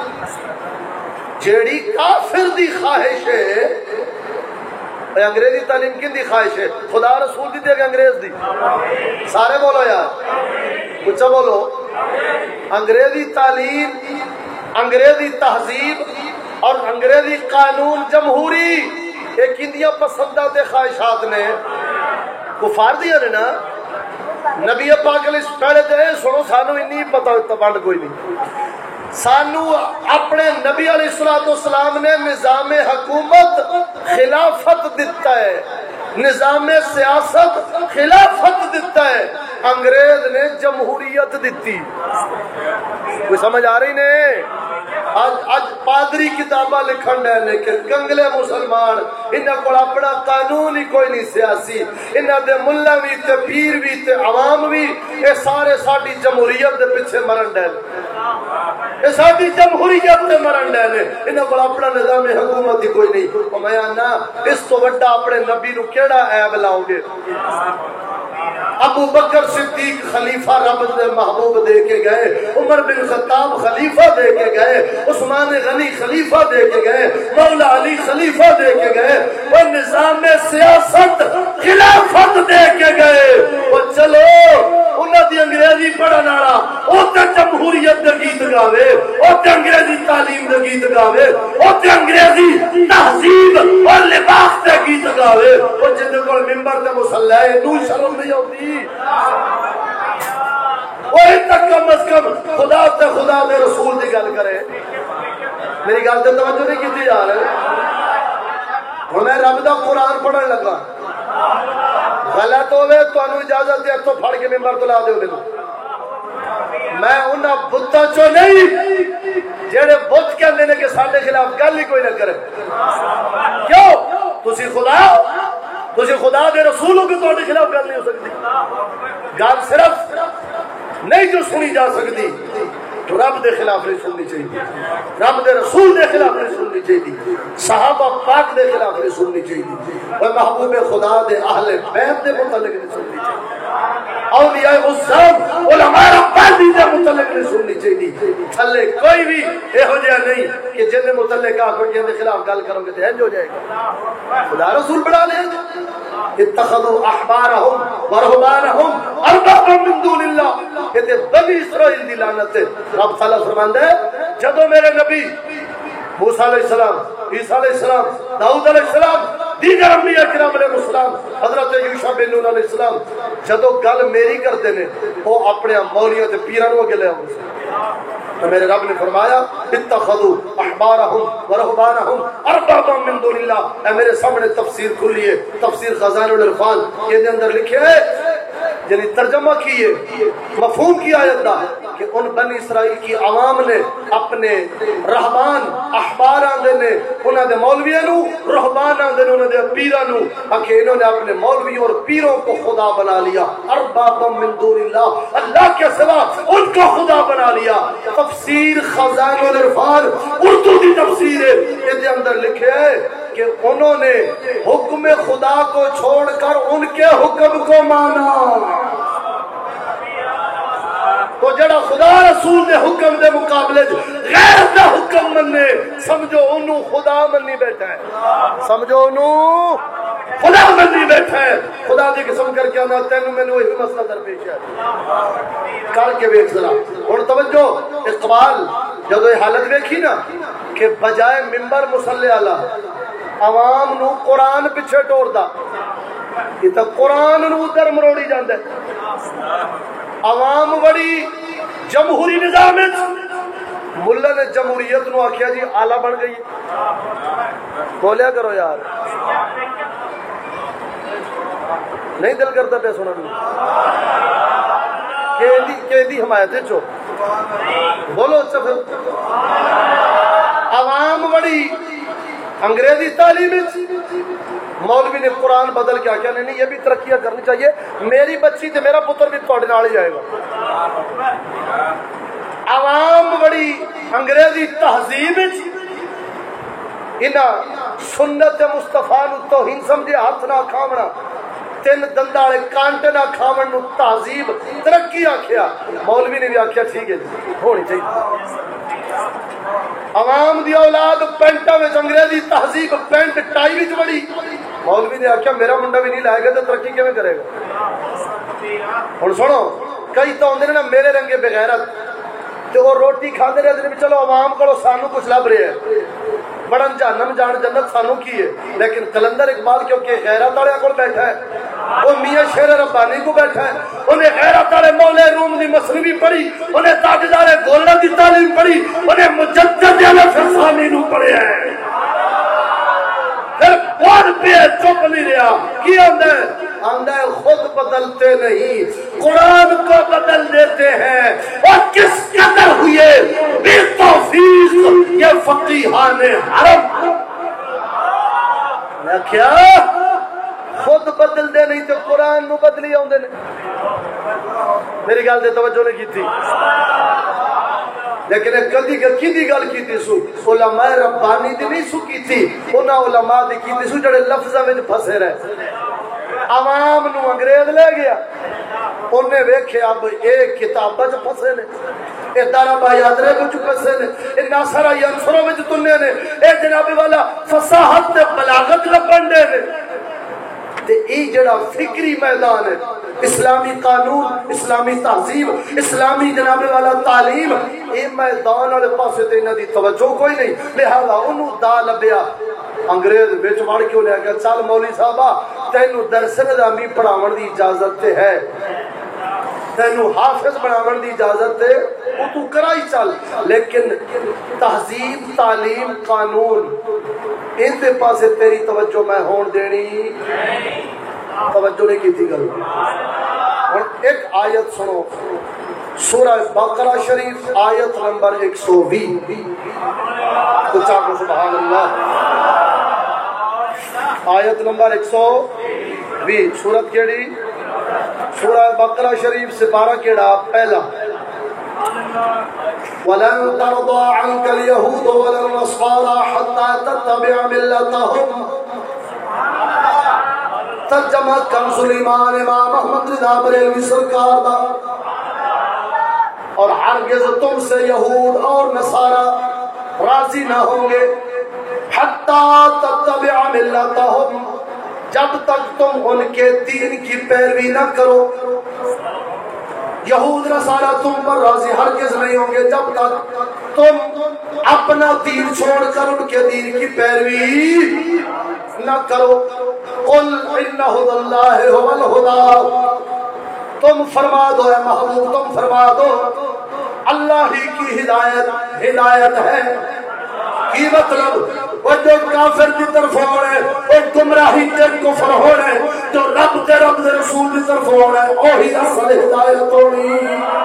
جیڑی کافر دی خواہش ہے، انگریزی تعلیم کن دی خواہش ہے؟ خدا رسول دی دے کہ انگریز دی؟ سارے بولو یار کچھ بولو، انگریزی تعلیم، انگریزی تہذیب اور انگریزی قانون جمہوری ایک اندیاں پسندہ دے خواہشات نے کفار دیا نے نا، نبی پاک علیہ پہلے دے سنو سانو انی پتہ بند کوئی نہیں، سانو اپنے نبی علیہ السلام نے نظام حکومت خلافت دیتا ہے، نظام سیاست خلافت دیتا ہے، انگریز نے جمہوریت دیتی، کوئی سمجھ آ رہی نے؟ آج آج پادری کتاباں لکھن رہے نے کہ کنگلے مسلمان انہاں کو اپنا قانون ہی کوئی نہیں سیاسی، انہاں دے ملا بھی تے پیر بھی تے عوام بھی اے سارے ساڈی جمہوریت دے پیچھے مرن ڈے، اے ساڈی جمہوریت تے مرن ڈے نے، انہاں کو اپنا نظام حکومت ہی کوئی نہیں۔ او میں آنا اس تو وڈا اپنے نبی نو کیڑا عیب لاؤ گے؟ ابو بکر صدیق خلیفہ رب دے محبوب دے کے گئے، عمر بن خطاب خلیفہ دے کے گئے، عثمان غنی خلیفہ دے کے گئے، مولا علی خلیفہ دے کے گئے، وہ نظام سیاست خلافت دے کے گئے، وہ چلو انہاں دی انگریزی پڑھن والا او تے جمہوریت دے گیت گاوے، او تے انگریزی تعلیم دے گیت گاوے، او تے انگریزی تہذیب اور لباس دے گیت گاوے، او جن کول منبر تے مصلی ہے نو شرم نہیں ہوتی، وہ تک کم از کم خدا تے خدا دے رسول دی گل کرے۔ میری گل تے توجہ نہیں کیتی جا رہی، ہن میں رب دا قرآن پڑھن لگا، غلط ہوئے تو انہوں اجازت دے تو پھڑ کے ممبر تو لا دے انہیں میں انہاں بتاں چوں نہیں جڑے بت کہندے نے کہ ساڈے خلاف گل ہی کوئی نہ کرے. کیوں؟ تسی خدا تسی خدا دے رسول ہو کہ تہاڈے خلاف گل نہیں ہو سکتی. گل صرف نہیں جو سنی جا سکتی تو رب دے خلاف نہیں سننی چاہیے, رب دے رسول دے خلاف نہیں سننی چاہیے, صحابہ پاک دے خلاف نہیں سننی چاہیے, اور محبوب خدا دے اہل بیت دے متعلق نہیں سننی چاہیے, اولیاء عظام علماء ربانی دے متعلق نہیں سننی چاہیے. تھلے کوئی بھی یہو جہا نہیں کہ جن دے متعلق آ کے دے خلاف گل کرو گے تو انج ہو جائے گا. خدا رسول بڑھا لے اتخذوا احبارهم ورهبانهم اربابا من دون اللہ. کہ بنی اسرائیل دی لعنت ہے. رب تعالیٰ فرماندا ہے جدو میرے نبی موسیٰ علیہ السلام, عیسیٰ علیہ السلام, داؤد علیہ السلام, دیگر انبیاء کرام علیہ السلام, حضرت یوشع بن نون علیہ السلام جدو گل میری کرتے نے وہ اپنے مولیاں تے پیراں نو اگے لے آؤندے. تو میرے رب نے فرمایا اتخذوا احبارهم ورهبانهم اربابا من دون اللہ. اے میرے سامنے تفسیر کھلی ہے, تفسیر خزائن العرفان, یہ دے اندر لکھے ہے یعنی ترجمہ کیے مفہوم کی آیت دا کہ ان بنی اسرائیل کی عوام نے اپنے رہبان احبار آندے نے انہاں دے مولویاں نو, رہبان آندے نے انہاں دے پیراں نو, کہ انہوں نے اپنے مولوی اور پیروں کو خدا بنا لیا. اربابا من دون اللہ, اللہ کے سوا ان کو خدا بنا لیا. تفسیر خزائن العرفان اردو دی تفسیر ہے, اس دے اندر لکھے ہے کہ انہوں نے حکم خدا کو چھوڑ کر ان کے حکم کو مانا. تو جڑا خدا رسول دے حکم دے مقابلے غیر دا حکم مننے سمجھو انہوں خدا مننی بیٹھا ہے, سمجھو انہوں خدا مننی بیٹھا ہے. خدا دی قسم کر کے آنا تینوں میں نے وہی مسئلہ درپیش ہے کر کے ویکھ ذرا. اور توجہ اقبال جدو یہ حالت دیکھی نا کہ بجائے ممبر مصلی اعلیٰ عوام نو قرآن پیچھے ٹور دا, یہ تو قرآن نو ادھر مروڑی جاندے. عوام بڑی جمہوری نظام ملا نے جمہوریت نو آکھیا جی آلہ بن گئی. بولیا کرو یار, نہیں دل کرتا پہ سنن کہ دی حمایت چو بولو. اچھا پھر عوام بڑی انگریزی تعلیم, مولوی نے قرآن بدل کے آخیا نہیں یہ بھی ترقیاں کرنی چاہیے, میری بچی تے میرا پتر بھی تھوڑے نال ہی جائے گا. عوام بڑی انگریزی تہذیب انہاں سنت مصطفیٰ نو توہین سمجھے, ہاتھ نہ کھاونا, تین دنداں والے کانٹے نہ کھاون نو تہذیب ترقی آکھیا. مولوی نے بھی آکھیا ٹھیک ہے جی ہونی چاہیے. عوام دی اولاد پینٹاں وچ انگریزی تہذیب پینٹ ٹائی وچ بڑی, مولوی نے آکھیا میرا منڈا بھی نہیں لائے گا تو ترقی کیویں کرے گا. ہن سنو کئی تو ہوندے نے نا میرے رنگے بغیرت تے وہ روٹی کھاندے رہندے نے چلو عوام کولو سانو کچھ لب رہا ہے, بڑن جہنم جان جنت سانو کی ہے. لیکن کلندر اقبال کیونکہ غیرت والے کول بیٹھا ہے, وہ میاں شیر ربانی کو بیٹھا ہے, انہیں غیرت والے مولا روم دی مصنوی پڑھی, انہیں تاجدار گولڑا دی تعلیم پڑھی, انہیں مجدد الفسانی نو پڑھیا ہے. پھر بول پہ چپ نہیں رہا. کی آندا ہے؟ آندا ہے خود بدلتے نہیں قرآن کو بدل دیتے ہیں. اور کس قدر ہوئے بے توفیق یہ فقیہان حرم. میں کیا خود بدل دے نہیں تو قرآن نو بدلی آندے نے. میری گل دے توجہ نہیں کی تھی, لیکن کدی کدی گل کی سو علماء ربانی دی نہیں سو کی تھی, انہاں علماء دی کی سو جڑے لفظاں وچ پھسے رہے. عوام نو انگریز لے گیا, انہیں ویکھے اب ایک کتاباں چ پھسے نے, اے دارا بایادرے وچ پھسے نے, اے ناصرہ ینصروں وچ تنے نے, اے جناب والا فصاحت تے بلاغت لبن دے نے. تے ای جڑا فکری میدان ہے, اسلامی قانون, اسلامی تہذیب, اسلامی جناب والا تعلیم, اے میدان والے پاسے تے انہاں دی توجہ کوئی نہیں. لہذا انہوں دا لبیا انگریز وچ وڑ کے لے گیا, چل مولوی صاحبہ تینوں درس نظامی پڑھاون دی اجازت تے ہے, تینوں حافظ بناون دی اجازت ہے, وہ تو کرائی چل, لیکن تہذیب تعلیم قانون ان دے پاسے تیری توجہ میں ہون دینی توجہ نہیں کی تھی. گل اور ایک آیت سنو سورہ بقرہ شریف آیت نمبر ایک سو بیس. اچھا کو سبحان اللہ. آیت نمبر ایک سو بیس سورت کیڑی؟ سورہ بقرہ شریف سے پارہ کیڑا پہلا. وَلَن تَرْضَى عَنْكَ الْيَهُودُ وَلَا النَّصَارَى حَتَّى تَتَّبِعَ مِلَّتَهُمْ. ترجمہ کنز الایمان امام احمد رضا بریلوی سرکار دا. اور ہرگز تم سے یہود اور نصارہ راضی نہ ہوں گے حَتَّى تَتَّبِعَ مِلَّتَهُمْ، جب تک تم ان کے دین کی پیروی نہ کرو. یہود نصارہ تم پر راضی ہرگز نہیں ہوں گے جب تک تم اپنا دین چھوڑ کر ان کے دین کی پیروی نہ کرو. قل ان ھدی اللہ ھو الھدی، تم فرما دو اے محبوب، تم فرما دو اللہ ہی کی ہدایت ہدایت ہے. کی مطلب وہ جو کافر کی طرف ہو رہے وہ گمراہی تے کفر ہو رہے، جو رب تے رب دے رسول کی طرف ہو رہے وہی اصل ہدایت ہونی.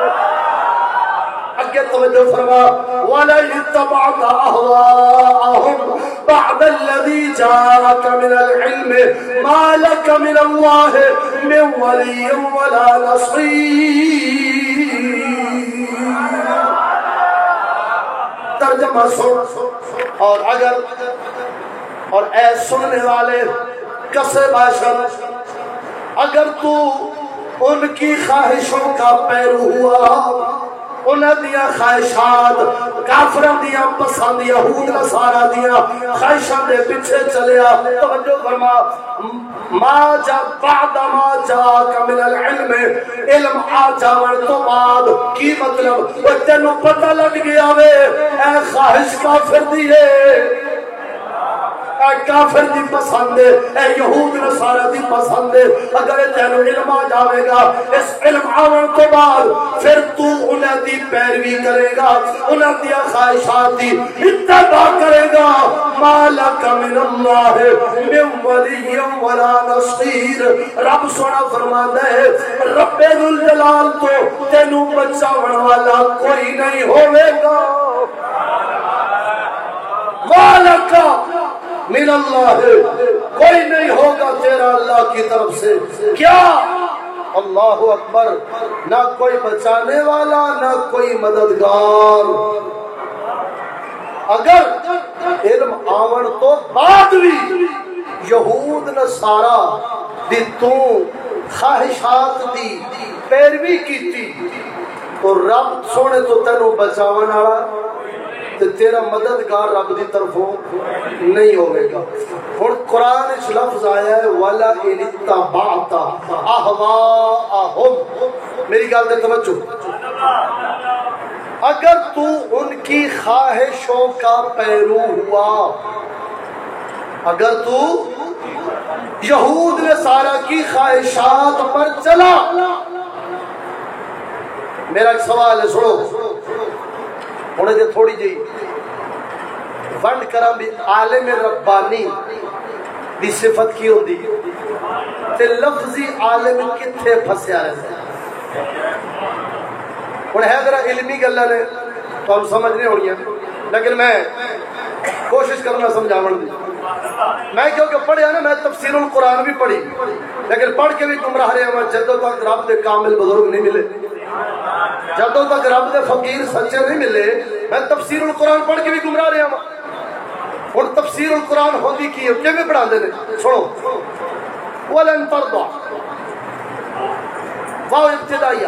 اگے توجہ فرما وَلَئِن اتَّبَعْتَ أَهْوَاءَهُمْ بَعْدَ الَّذِي جَاءَكَ مِنَ الْعِلْمِ مَا لَكَ مِنَ اللَّهِ مِنْ وَلِيٍّ وَلَا نَصِيرٍ. ترجمہ سن. اور اگر اور اے سننے والے کسے باشر، اگر تو ان کی خواہشوں کا پیرو ہوا، انہاں دیا خواہشات کافروں دیا پسند یہود نصارہ دیا خواہشاں دے پیچھے چلیا. توجہ فرما ما جا بعد ما جاءک من العلم، علم آ جاون تو بعد. کی مطلب وہ تینوں پتہ لگ گیا وے اے خواہش کافر دی ہے، اے کافر دی پسند ہے، اے یہود نصارہ دی پسند ہے. اگر تینوں علم آ جاوے گا اس علم آون تو بعد پھر تو انہیں دی پیروی کرے گا، انہیں دیا خواہشات دی اتباع کرے گا. ما لک من اللہ من ولی ولا نصیر. رب سونا فرماتا ہے رب ذوالجلال تو تینوں بچاون والا کوئی نہیں ہوے گا. ما لک من اللہ، کوئی نہیں ہوگا تیرا اللہ کی طرف سے. کیا؟ اللہ اکبر. نہ کوئی بچانے والا نہ کوئی مددگار. اگر علم آون تو بعد بھی یہود نصارہ دی تو خواہشات دی پیروی کیتی تو رب سونے تو تینوں بچاون والا تے تیرا مددگار رب دی طرفوں نہیں ہوئے گا. اور قرآن اس لفظ آیا ہے وَلَئِنِ اتَّبَعْتَ أَهْوَاءَهُمْ. میری گل دے توجہ. اگر تو ان کی خواہشوں کا پیرو ہوا، اگر تو یہود نصارہ کی خواہشات پر چلا. میرا ایک سوال ہے سنو، انہیں جو تھوڑی جی ونڈ کرم بھی عالم ربانی دی صفت کی ہوندی تے لفظی عالم کتھے پھسیا رہتا. انہیں ہے ذرا علمی گلہ نے تو ہم سمجھنے ہونی ہیں، لیکن میں کوشش کرنا سمجھاون دی. میں کیونکہ پڑھیا نا، میں تفسیر القرآن بھی پڑھی لیکن پڑھ کے بھی گمراہ رہے ہیں. جدوں تک رب دے کامل بزرگ نہیں ملے، جدوں تک رب دے فقیر سچے نہیں ملے، میں تفسیر القرآن پڑھ کے بھی گمراہ رہا ہوں. اور تفسیر القرآن ہوتی کی ہے کیویں پڑھا دے نے سنو. ولن ترضى واو ابتدائیہ،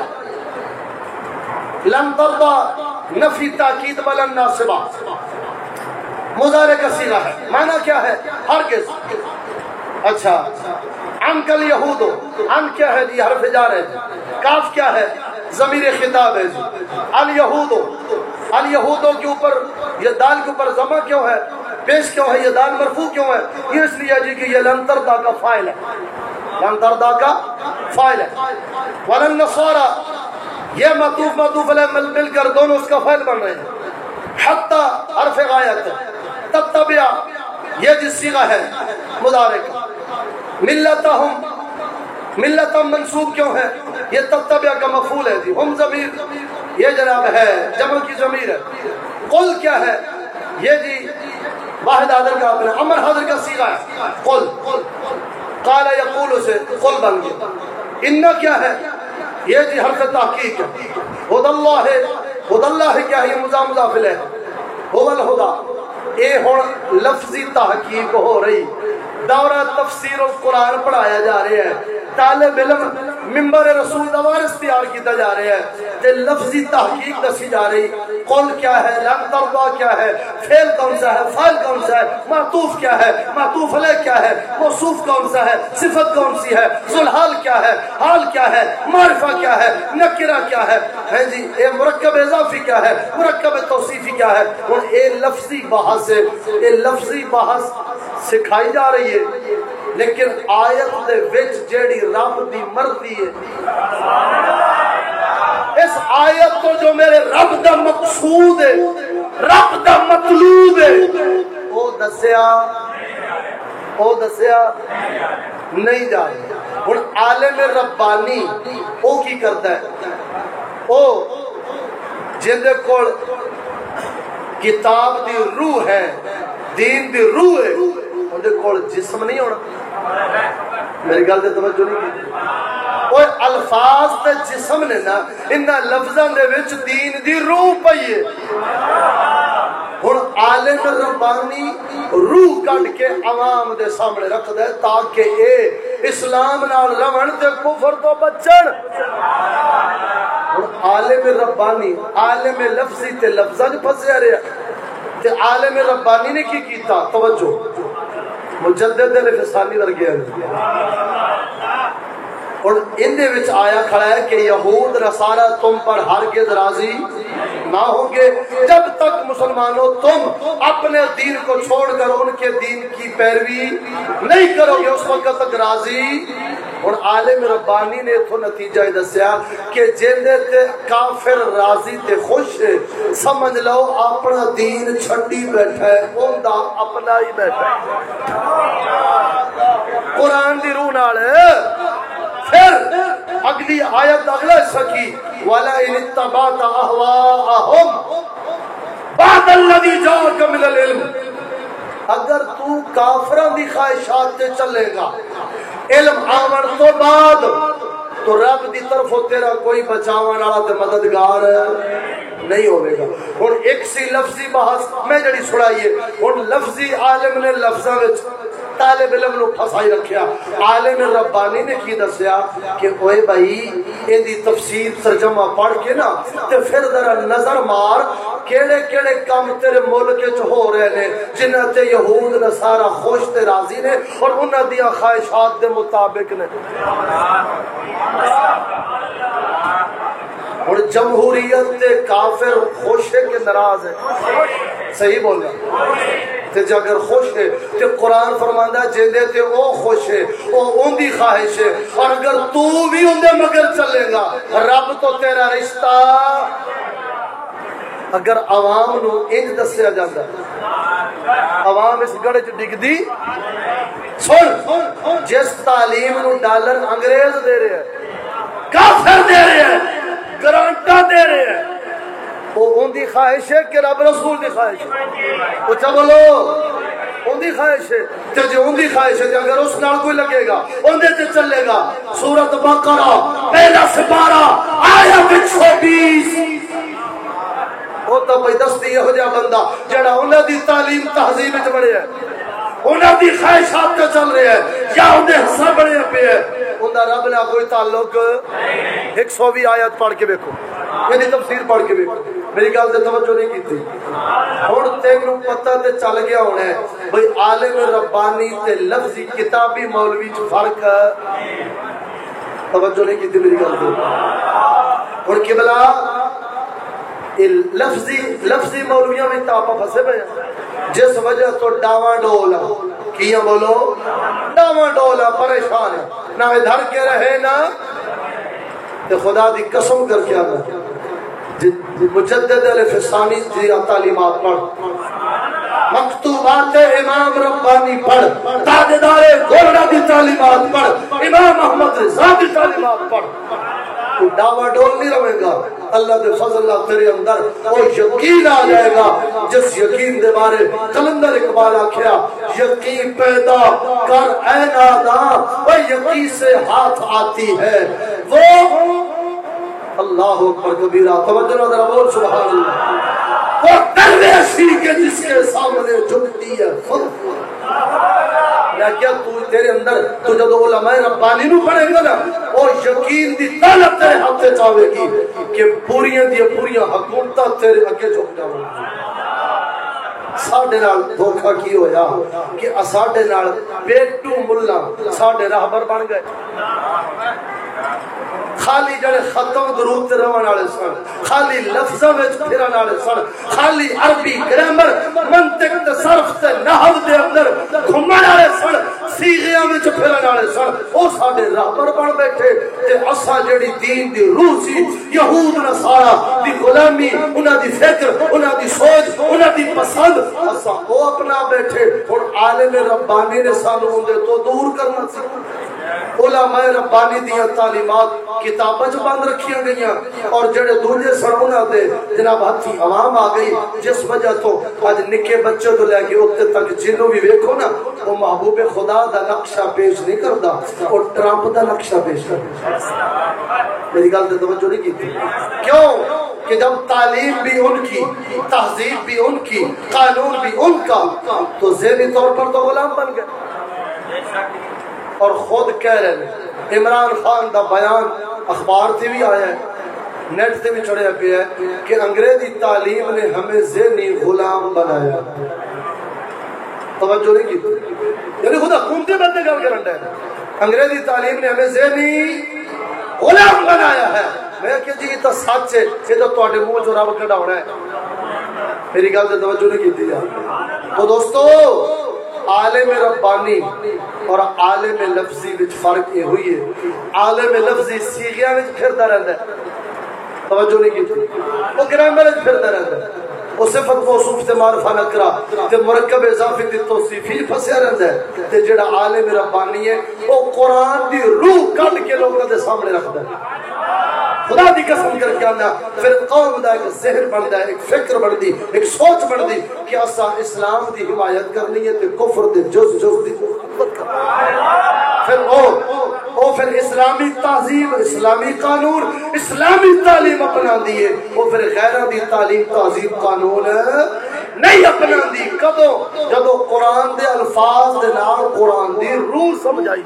لن ترضى نفی تاکید ولن ناصبہ، مضارع کا صیغہ ہے. معنی کیا ہے؟ ہرگز. اچھا عنک الیہود، عن کیا ہے جی؟ حرف جار ہے. کاف کیا ہے؟ ضمیر خطاب ہے جی. الیہود، الیہودوں کے اوپر یہ دال کے اوپر ضمہ کیوں ہے؟ پیش کیوں ہے؟ یہ دال مرفوع کیوں ہے؟ یہ اس لیے جی کہ یہ لن ترضى کا فاعل ہے، لن ترضى کا فاعل ہے. ولن نصارى یہ معطوف معطوف علیہ مل کر دونوں اس کا فاعل بن رہے ہیں. حتی حرف غایت، تتبع یہ جس صیغہ ہے مضارع کا. ملتہم، ملتہم منصوب کیوں ہے؟ یہ تتبع کا مفعول ہے جی، ہم ضمیر یہ جناب ہے جمع کی ضمیر ہے. قل کیا ہے؟ یہ جی واحد حاضر کا اپنا امر حاضر کا صیغہ ہے. قل قال یقول سے قل بن گیا. ان کیا ہے؟ یہ جی حرف تحقیق ہے. ہد اللہ ہے. ہد اللہ کیا ہے؟ یہ مضاف مضاف الیہ ہے. هو الہدا اے ہن لفظی تحقیق ہو رہی. دورہ تفسیر القرآن پڑھایا جا رہا ہے. طالب علم منبر رسول دا وارث تیار کیتا جا رہا ہے تے لفظی تحقیق دسی جا رہی. قل کیا ہے؟ لن ترضى کیا ہے؟ فعل کون سا ہے؟ فاعل کون سا ہے؟ معطوف کیا ہے؟ معطوف علیہ کیا ہے؟ موصوف کون سا ہے؟ صفت کون سی ہے؟ ذوالحال کیا ہے؟ حال کیا ہے؟ معرفہ کیا ہے؟ نکرہ کیا ہے؟ ہے جی اے مرکب اضافی کیا ہے؟ مرکب توصیفی کیا ہے؟ اور اے لفظی بحث ہے. اے لفظی بحث سکھائی جا رہی ہے لیکن آیت دے وچ جیڑی رب دی مرضی ہے اس آیت تو جو میرے رب دا مقصود ہے رب دا مطلوب ہے او دسیا او دسیا نہیں جا رہا. ہن عالم ربانی او کی کرتا ہے؟ او جن دے کول کتاب دی روح ہے دین دی روح ہے اندے کول جسم نہیں ہونا. میری گل تے توجہ نہیں کی. اوے الفاظ تے جسم نے نا انہاں لفظاں دے وچ دین دی روح پئی ہے. ہن عالم ربانی روح کڈ کے عوام دے سامنے رکھدا ہے تاکہ اے اسلام نال رہن تے کفر تو بچن. ہن عالم ربانی عالم لفظی تے لفظاں وچ پھسیا رہیا تے عالم ربانی نے کی کیتا؟ توجہ مجدد الفسانی ورگے اور ان دے وچ آیا کھڑا ہے کہ یہود نصارہ تم پر ہرگز راضی نہ ہوں گے جب تک مسلمانوں تم اپنے دین کو چھوڑ کر ان کے دین کی پیروی نہیں کرو گے اس وقت تک راضی. اور عالم ربانی نے تو نتیجہ دسیا کہ جیندے تے کافر راضی تے خوش ہے سمجھ لو اپنا دین چھڈی بیٹھا ہے اوندا اپنا ہی بیٹھا ہے. قرآن دی روح نال پھر اگلی آیت اگلا سکی وَلَئِنِ اتَّبَعْتَ أَهْوَاءَهُمْ بَعْدَ الَّذِي جَاءَكَ مِنَ الْعِلْمِ. اگر تو کافران دی خواہشات تے چلے گا علم آمن تو بعد تو رب دی طرف تیرا کوئی بچاون والا تے مددگار نہیں ہوے گا. ہن ایک سی لفظی بحث میں جڑی سنائیے ہن لفظی عالم نے لفظاں وچ طالب علم نو پھسائی رکھیا. عالم ربانی نے کی دسیا کہ اوے بھائی این دی تفسیر ترجمہ پڑھ کے نا تے پھر ذرا نظر مار کیڑے کیڑے کام تیرے ملک وچ ہو رہے نے جنہاں تے یہود نصارا خوش تے راضی نے اور انہاں دی خواہشات دے مطابق نے. اور جمہوریت تے کافر خوش ہے کہ ناراض ہے؟ صحیح بول رہا تے جے اگر خوش ہے تے قرآن فرماندا ہے جیندے تے او خوش ہے او اون دی خواہش ہے. اور اگر تو بھی اون دے مگر چلے گا رب تو تیرا رشتہ اگر عوام نو انج دسیا جاندا عوام اس گڑھ چ ڈگدی. سن جس تعلیم نو ڈالر انگریز دے رہے ہیں کافر دے رہے ہیں گرانٹا دے رہے ہیں وہ ان دی خواہش ہے کہ رب رسول دی خواہش ہے؟ اچھا بولو ان دی خواہش ہے. تے جو ان دی خواہش ہے اگر اس نال کوئی لگے گا ان دے تے چلے گا. سورۃ بقرہ پہلا سپارہ آیت ایک سو بیس وہ تو بھائی دستی یہ ہو جا بندہ جڑا انہاں دی تعلیم تہذیب وچ بڑھیا ہے انہاں دی خواہشات تے چل رہے ہیں یا ان دے حساب بڑے پہ ہے انہاں رب نال کوئی تعلق. ایک سو بھی آیت پڑھ کے دیکھو یہ تفسیر پڑھ کے دیکھو میری گل تے توجہ نہیں کیتی. ہن تینوں پتہ تے چل گیا ہونا ہے بھئی عالم ربانی تے لفظی کتابی مولوی چ فرق توجہ نہیں کیتی میری گل تے. ہن قبلہ لفظی لفظی مولویاں میں تاپا پھسے پے جس وجہ تو ڈاواں ڈول کیا بولو ڈاواں ڈول پریشان ہے نہ ادھر کے رہے نہ تے خدا دی قسم کر کے آنا مجدد الفسانی دی تعلیمات پڑھ مکتوبات امام ربانی پڑھ تاجدار گولڈا دی تعلیمات پڑھ امام محمد رضا دی تعلیمات پڑھ تو ڈاوا ڈول نہیں رہے گا. اللہ دے فضل اللہ تیرے اندر وہ یقین آ جائے گا جس یقین دے بارے کلندر اقبال آکھیا یقین پیدا کر اے ناداں وہ یقین سے ہاتھ آتی ہے وہ اللہ اکبر کبیرہ. توجہ نہ ذرا بول سبحان اللہ. وہ درویشی کے جس کے سامنے جھکتی ہے خود یا کیا تو تیرے اندر تو جب علماء ربانی نو پڑھے گا نا اور یقین دی طالب تیرے ہاتھ چاہے گی کہ پوریاں دی پوریاں حکومتاں تیرے اگے جھک جاؤں گی. ساڈے نال دھوکا کی ہویا کہ ساڈے نال بیٹو ملا ساڈے راہبر بن گئے. خالی جڑے ختم درود تے رہن والے سن, خالی لفظاں وچ پھرن والے سن, خالی عربی گرامر منطق تے صرف تے نحو دے اندر گھومن والے سن, صیغیاں وچ پھرن والے سن, او ساڈے راہبر بن بیٹھے. تے اساں جڑی دین دی روح سی یہود نصارا دی غلامی, انہاں دی فکر, انہاں دی سوچ, انہاں دی پسند اساں او اپنا بیٹھے. ہن عالم ربانی نے سانو اندے تو دور کرنا سی. علماء ربانی دیاں تعلیمات کتاباں چ بند رکھیاں گئیاں اور جڑے دوجے سڑکاں تے جناب ہتھی عوام آ گئی جس وجہ تو اج نکے بچے تو لے کے اوتے تک جنوں بھی ویکھو نا وہ محبوب خدا دا نقشہ پیش نہیں کردا اور ٹرمپ دا نقشہ پیش کردا. میری گل تے توجہ نہیں کیتی کیوں کہ جب تعلیم بھی ان کی, تہذیب بھی ان کی, قانون بھی ان کا, تو ذہنی طور پر تو غلام بن گئے. اور خود کہہ رہے ہیں عمران خان دا بیان اخبار تے بھی آیا ہے, نیٹ تے بھی چڑھیا پیا ہے کہ انگریزی تعلیم نے ہمیں ذہنی غلام بنایا. توجہ نہیں کی, یعنی خدا حکومتی بندے گل کرن دے انگریزی تعلیم نے ہمیں ذہنی غلام بنایا ہے. میں کہ جی تو سچ ہے, یہ تو تواڈے منہ چوں رب کڈاونا ہے. میری گل تے توجہ نہیں کیتی یار. تو دوستو عالم ربانی اور عالم لفظی وچ فرق یہ ہوئی ہے. عالم لفظی صیغیاں وچ پھردا رہندا ہے, توجہ نہیں کیتی, وہ گرامر وچ پھردا رہندا ہے, وہ صفت موصوف تے معرفہ نکرا تے مرکب اضافی تے توصیفی پھسیا رہندا ہے. تے جڑا عالم ربانی ہے وہ قرآن دی روح کڈ کے لوکاں دے سامنے رکھدا ہے. خدا دی قسم کر کے آنا پھر قوم دا ایک ذہن بندا ہے, ایک فکر بندی, ایک سوچ بندی کہ اساں اسلام دی حمایت کرنی ہے تے کفر دے جز جز دی مخالفت کرنی. پھر او او پھر اسلامی تہذیب, اسلامی قانون, اسلامی تعلیم اپنا دیے, وہ پھر غیراں دی تعلیم تہذیب قانون نہیں اپنا دی. کدوں جدو قرآن دے الفاظ دے نال قرآن دی روح سمجھائی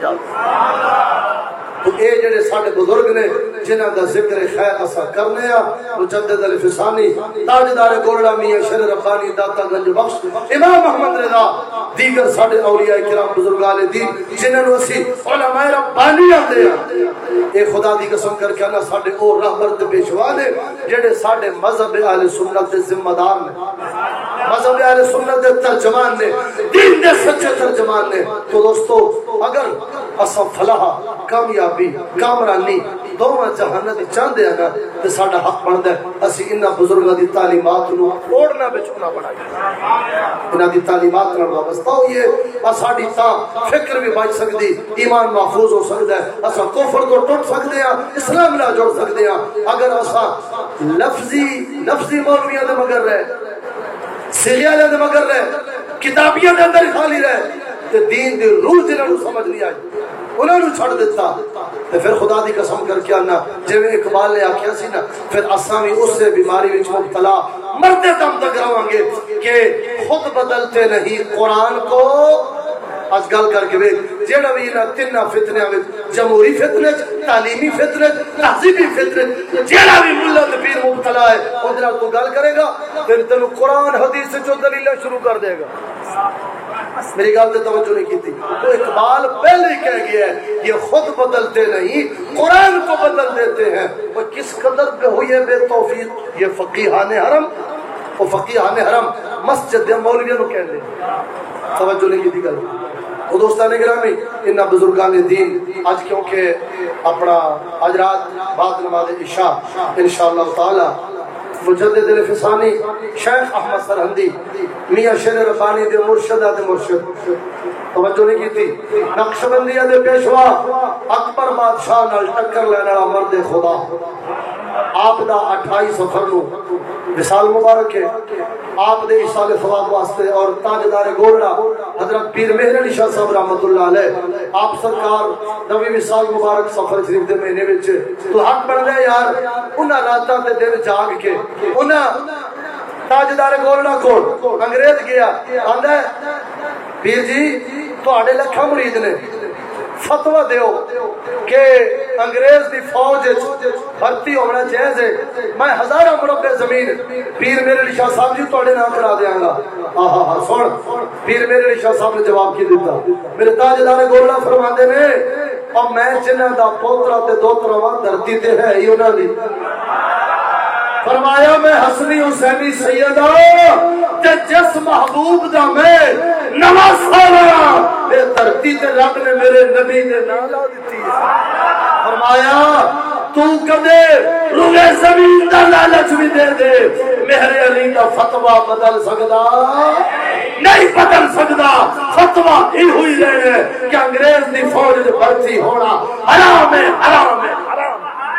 جاتی. تو اے جڑے ساڈے بزرگ نے جنہاں دا ذکر خیر اسا کرنے آ, مجدد الفسانی, تاجدار گولڑا میاں شیر ربانی, داتا گنج بخش, امام محمد رضا, دیگر ساڈے اولیاء کرام بزرگان دین جنہاں نو اسی علماء ربانی آندے ہیں. اے خدا دی قسم کر کے اللہ ساڈے او رہبر تے پیشوا نے جڑے ساڈے مذہب اہل سنت دے ذمہ دار نے, مذہب اہل سنت دے ترجمان نے, دین دے سچے ترجمان نے. تو دوستو اگر اسا فلاح, کامیابی, کامرانی دونوں جہان دی چاہتے ہیں نا تو ساڈا حق بنتا ہے اسی انہاں بزرگاں دی تعلیمات نو اوڑنا بچھونا بنائیے, انہاں دی تعلیمات نال وابستہ ہوئیے. ساڈی تاں فکر بھی بچ سکتی, ایمان محفوظ ہو سکتا ہے, اساں کفر تو ٹوٹ سکتے ہیں, اسلام نال جڑ سکتے ہیں. اگر اساں لفظی لفظی مولویاں دے مگر رہے, سیریاں دے مگر رہے, کتابیاں دے اندر خالی رہے تے دین دی روح جنہاں نو سمجھ نہیں آئی انہوں نے چھڑ دیتا. پھر خدا دی قسم کر کے آنا جی میں اقبال نے آکھیا سی نا, پھر اساں بھی اس سے بیماری وچ مبتلا مرتے دم تک رہاں گے کہ خود بدلتے نہیں قرآن کو. آج گل کر کے ویکھ جیڑا بھی انہاں تیناں فتنیاں وچ, جمہوری فتنے, تعلیمی فتنے, تہذیبی فتنے, جیڑا بھی ملا تے پیر مبتلا ہے اودے نال تو گل کرے گا پھر تینوں قرآن حدیث سے جو دلیلاں شروع کر دے گا. میری گل تے توجہ نہیں کیتی. تو اقبال پہلے ہی کہہ گیا ہے یہ خود بدلتے نہیں قرآن کو بدل دیتے ہیں. وہ کس قدر پہ ہوئی ہے بے توفیق یہ فقیہان حرم, وہ فقیہان حرم مسجد مولویوں کو کہہ دے. توجہ نہیں کیتی گل. وہ دوستان گرامی انہاں بزرگان دین آج کیونکہ اپنا آج رات بعد نماز عشاء انشاءاللہ تعالی مجدد الفسانی شیخ احمد سرہندی میاں شیر ربانی دے مرشدہ دے مرشد توجہ نہیں کی تھی نقشبندیہ دے پیشوا اکبر بادشاہ نال ٹکر لینے والا مرد خدا آپ دا اٹھائی سفر نو وصال مبارک ہے آپ دے اشال ثواب واسطے اور تاجدار گولڈا حضرت پیر مہر علی شاہ صاحب رحمت اللہ علیہ آپ سرکار نویں وصال مبارک سفر شریف دے مہینے وچ تو حق بن دے یار انہاں راتاں تے دن جاگ کے انہاں تاجدار گولڈا کول انگریز گیا آندا پیر جی تواڈے لکھاں مرید نے فتوی دیو کہ انگریز دی فوج بھرتی ہونا جائز ہے میں ہزارہ مربع زمین پیر میرے علی شاہ صاحب جی تواڈے نام کرا دیاں گا آہا ہا سن پیر میرے علی شاہ صاحب نے جواب کی دیتا میرے تاجدار گولڈا فرماندے نے اور میں جنہاں دا پوترا تے دوترا وا دھرتی تے ہے ہی انہاں دی فرمایا میں حسنی حسینی سیدہ تے جس محبوب دا میں نواسا اے دھرتی تے رب نے میرے نبی دے نام لا دتی فرمایا تو کدے روئے زمین دا لالچ بھی دے دے مہر علی دا فتوی بدل سکدا نہیں بدل سکدا فتوی ہی ہوئی رہے کہ انگریز دی فوج دے بھرتی ہونا حرام ہے حرام ہے حرام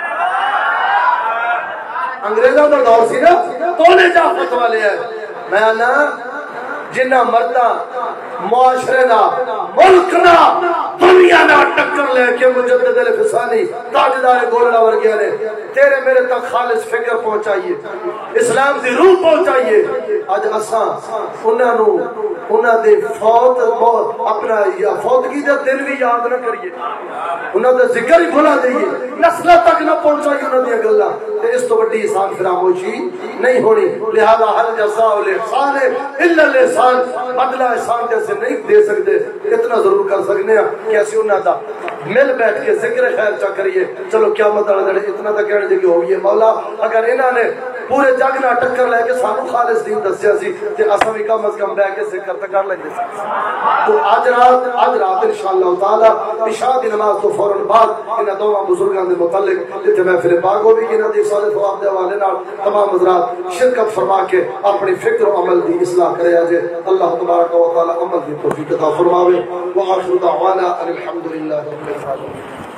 انگریزوں کا دور سی نا تو نے جا فتوی لیا میں نا جنہ مردہ معاشرے نا ملک نا دنیا نا ٹکر لے کے مجدد الفسانی تاجدار گولڈا ورگیا نے تیرے میرے تک خالص فکر پہنچائیے اسلام دی روح پہنچائیے آج اساں انہاں نو انہاں دے فوت اپنا یا فوتگی دے دن بھی یاد نہ کریے انہاں دا ذکر ہی بھلا دئیے نسلہ تک نہ پہنچائیے انہاں دی گلاں تے اس تو بڑی احسان فراموشی نہیں ہونی لہذا حل جزاء الاحسان الا الاحسان بدلہ احسان جیسے نہیں دے سکتے اتنا ضرور کر سکنے ہیں کہ ایسی انہاں دا مل بیٹھ کے ذکر خیر چا کریے چلو قیامت والے دن اتنا تک کہنے دے کہ ہوگی مولا اگر انہاں نے پورے جگ نہ ٹکر لے کے سانو خالص دین دسیا سی تے اساں بھی کم از کم بیٹھ کے ذکر تے کر لیندے سی تو اج رات اج رات انشاءاللہ تعالی عشاء دی نماز تو فوراً بعد انہاں دوواں بزرگاں دے متعلق جتھے محفل پاک ہوگی انہاں دی صالح ثواب دے حوالے نال تمام حضرات شرکت فرما کے اپنی فکر و عمل دی اصلاح کرے اجے اللہ تبارک و تعالی عمل دی توفیق عطا فرماوے وآخر دعوانا الحمدللہ رب العالمین.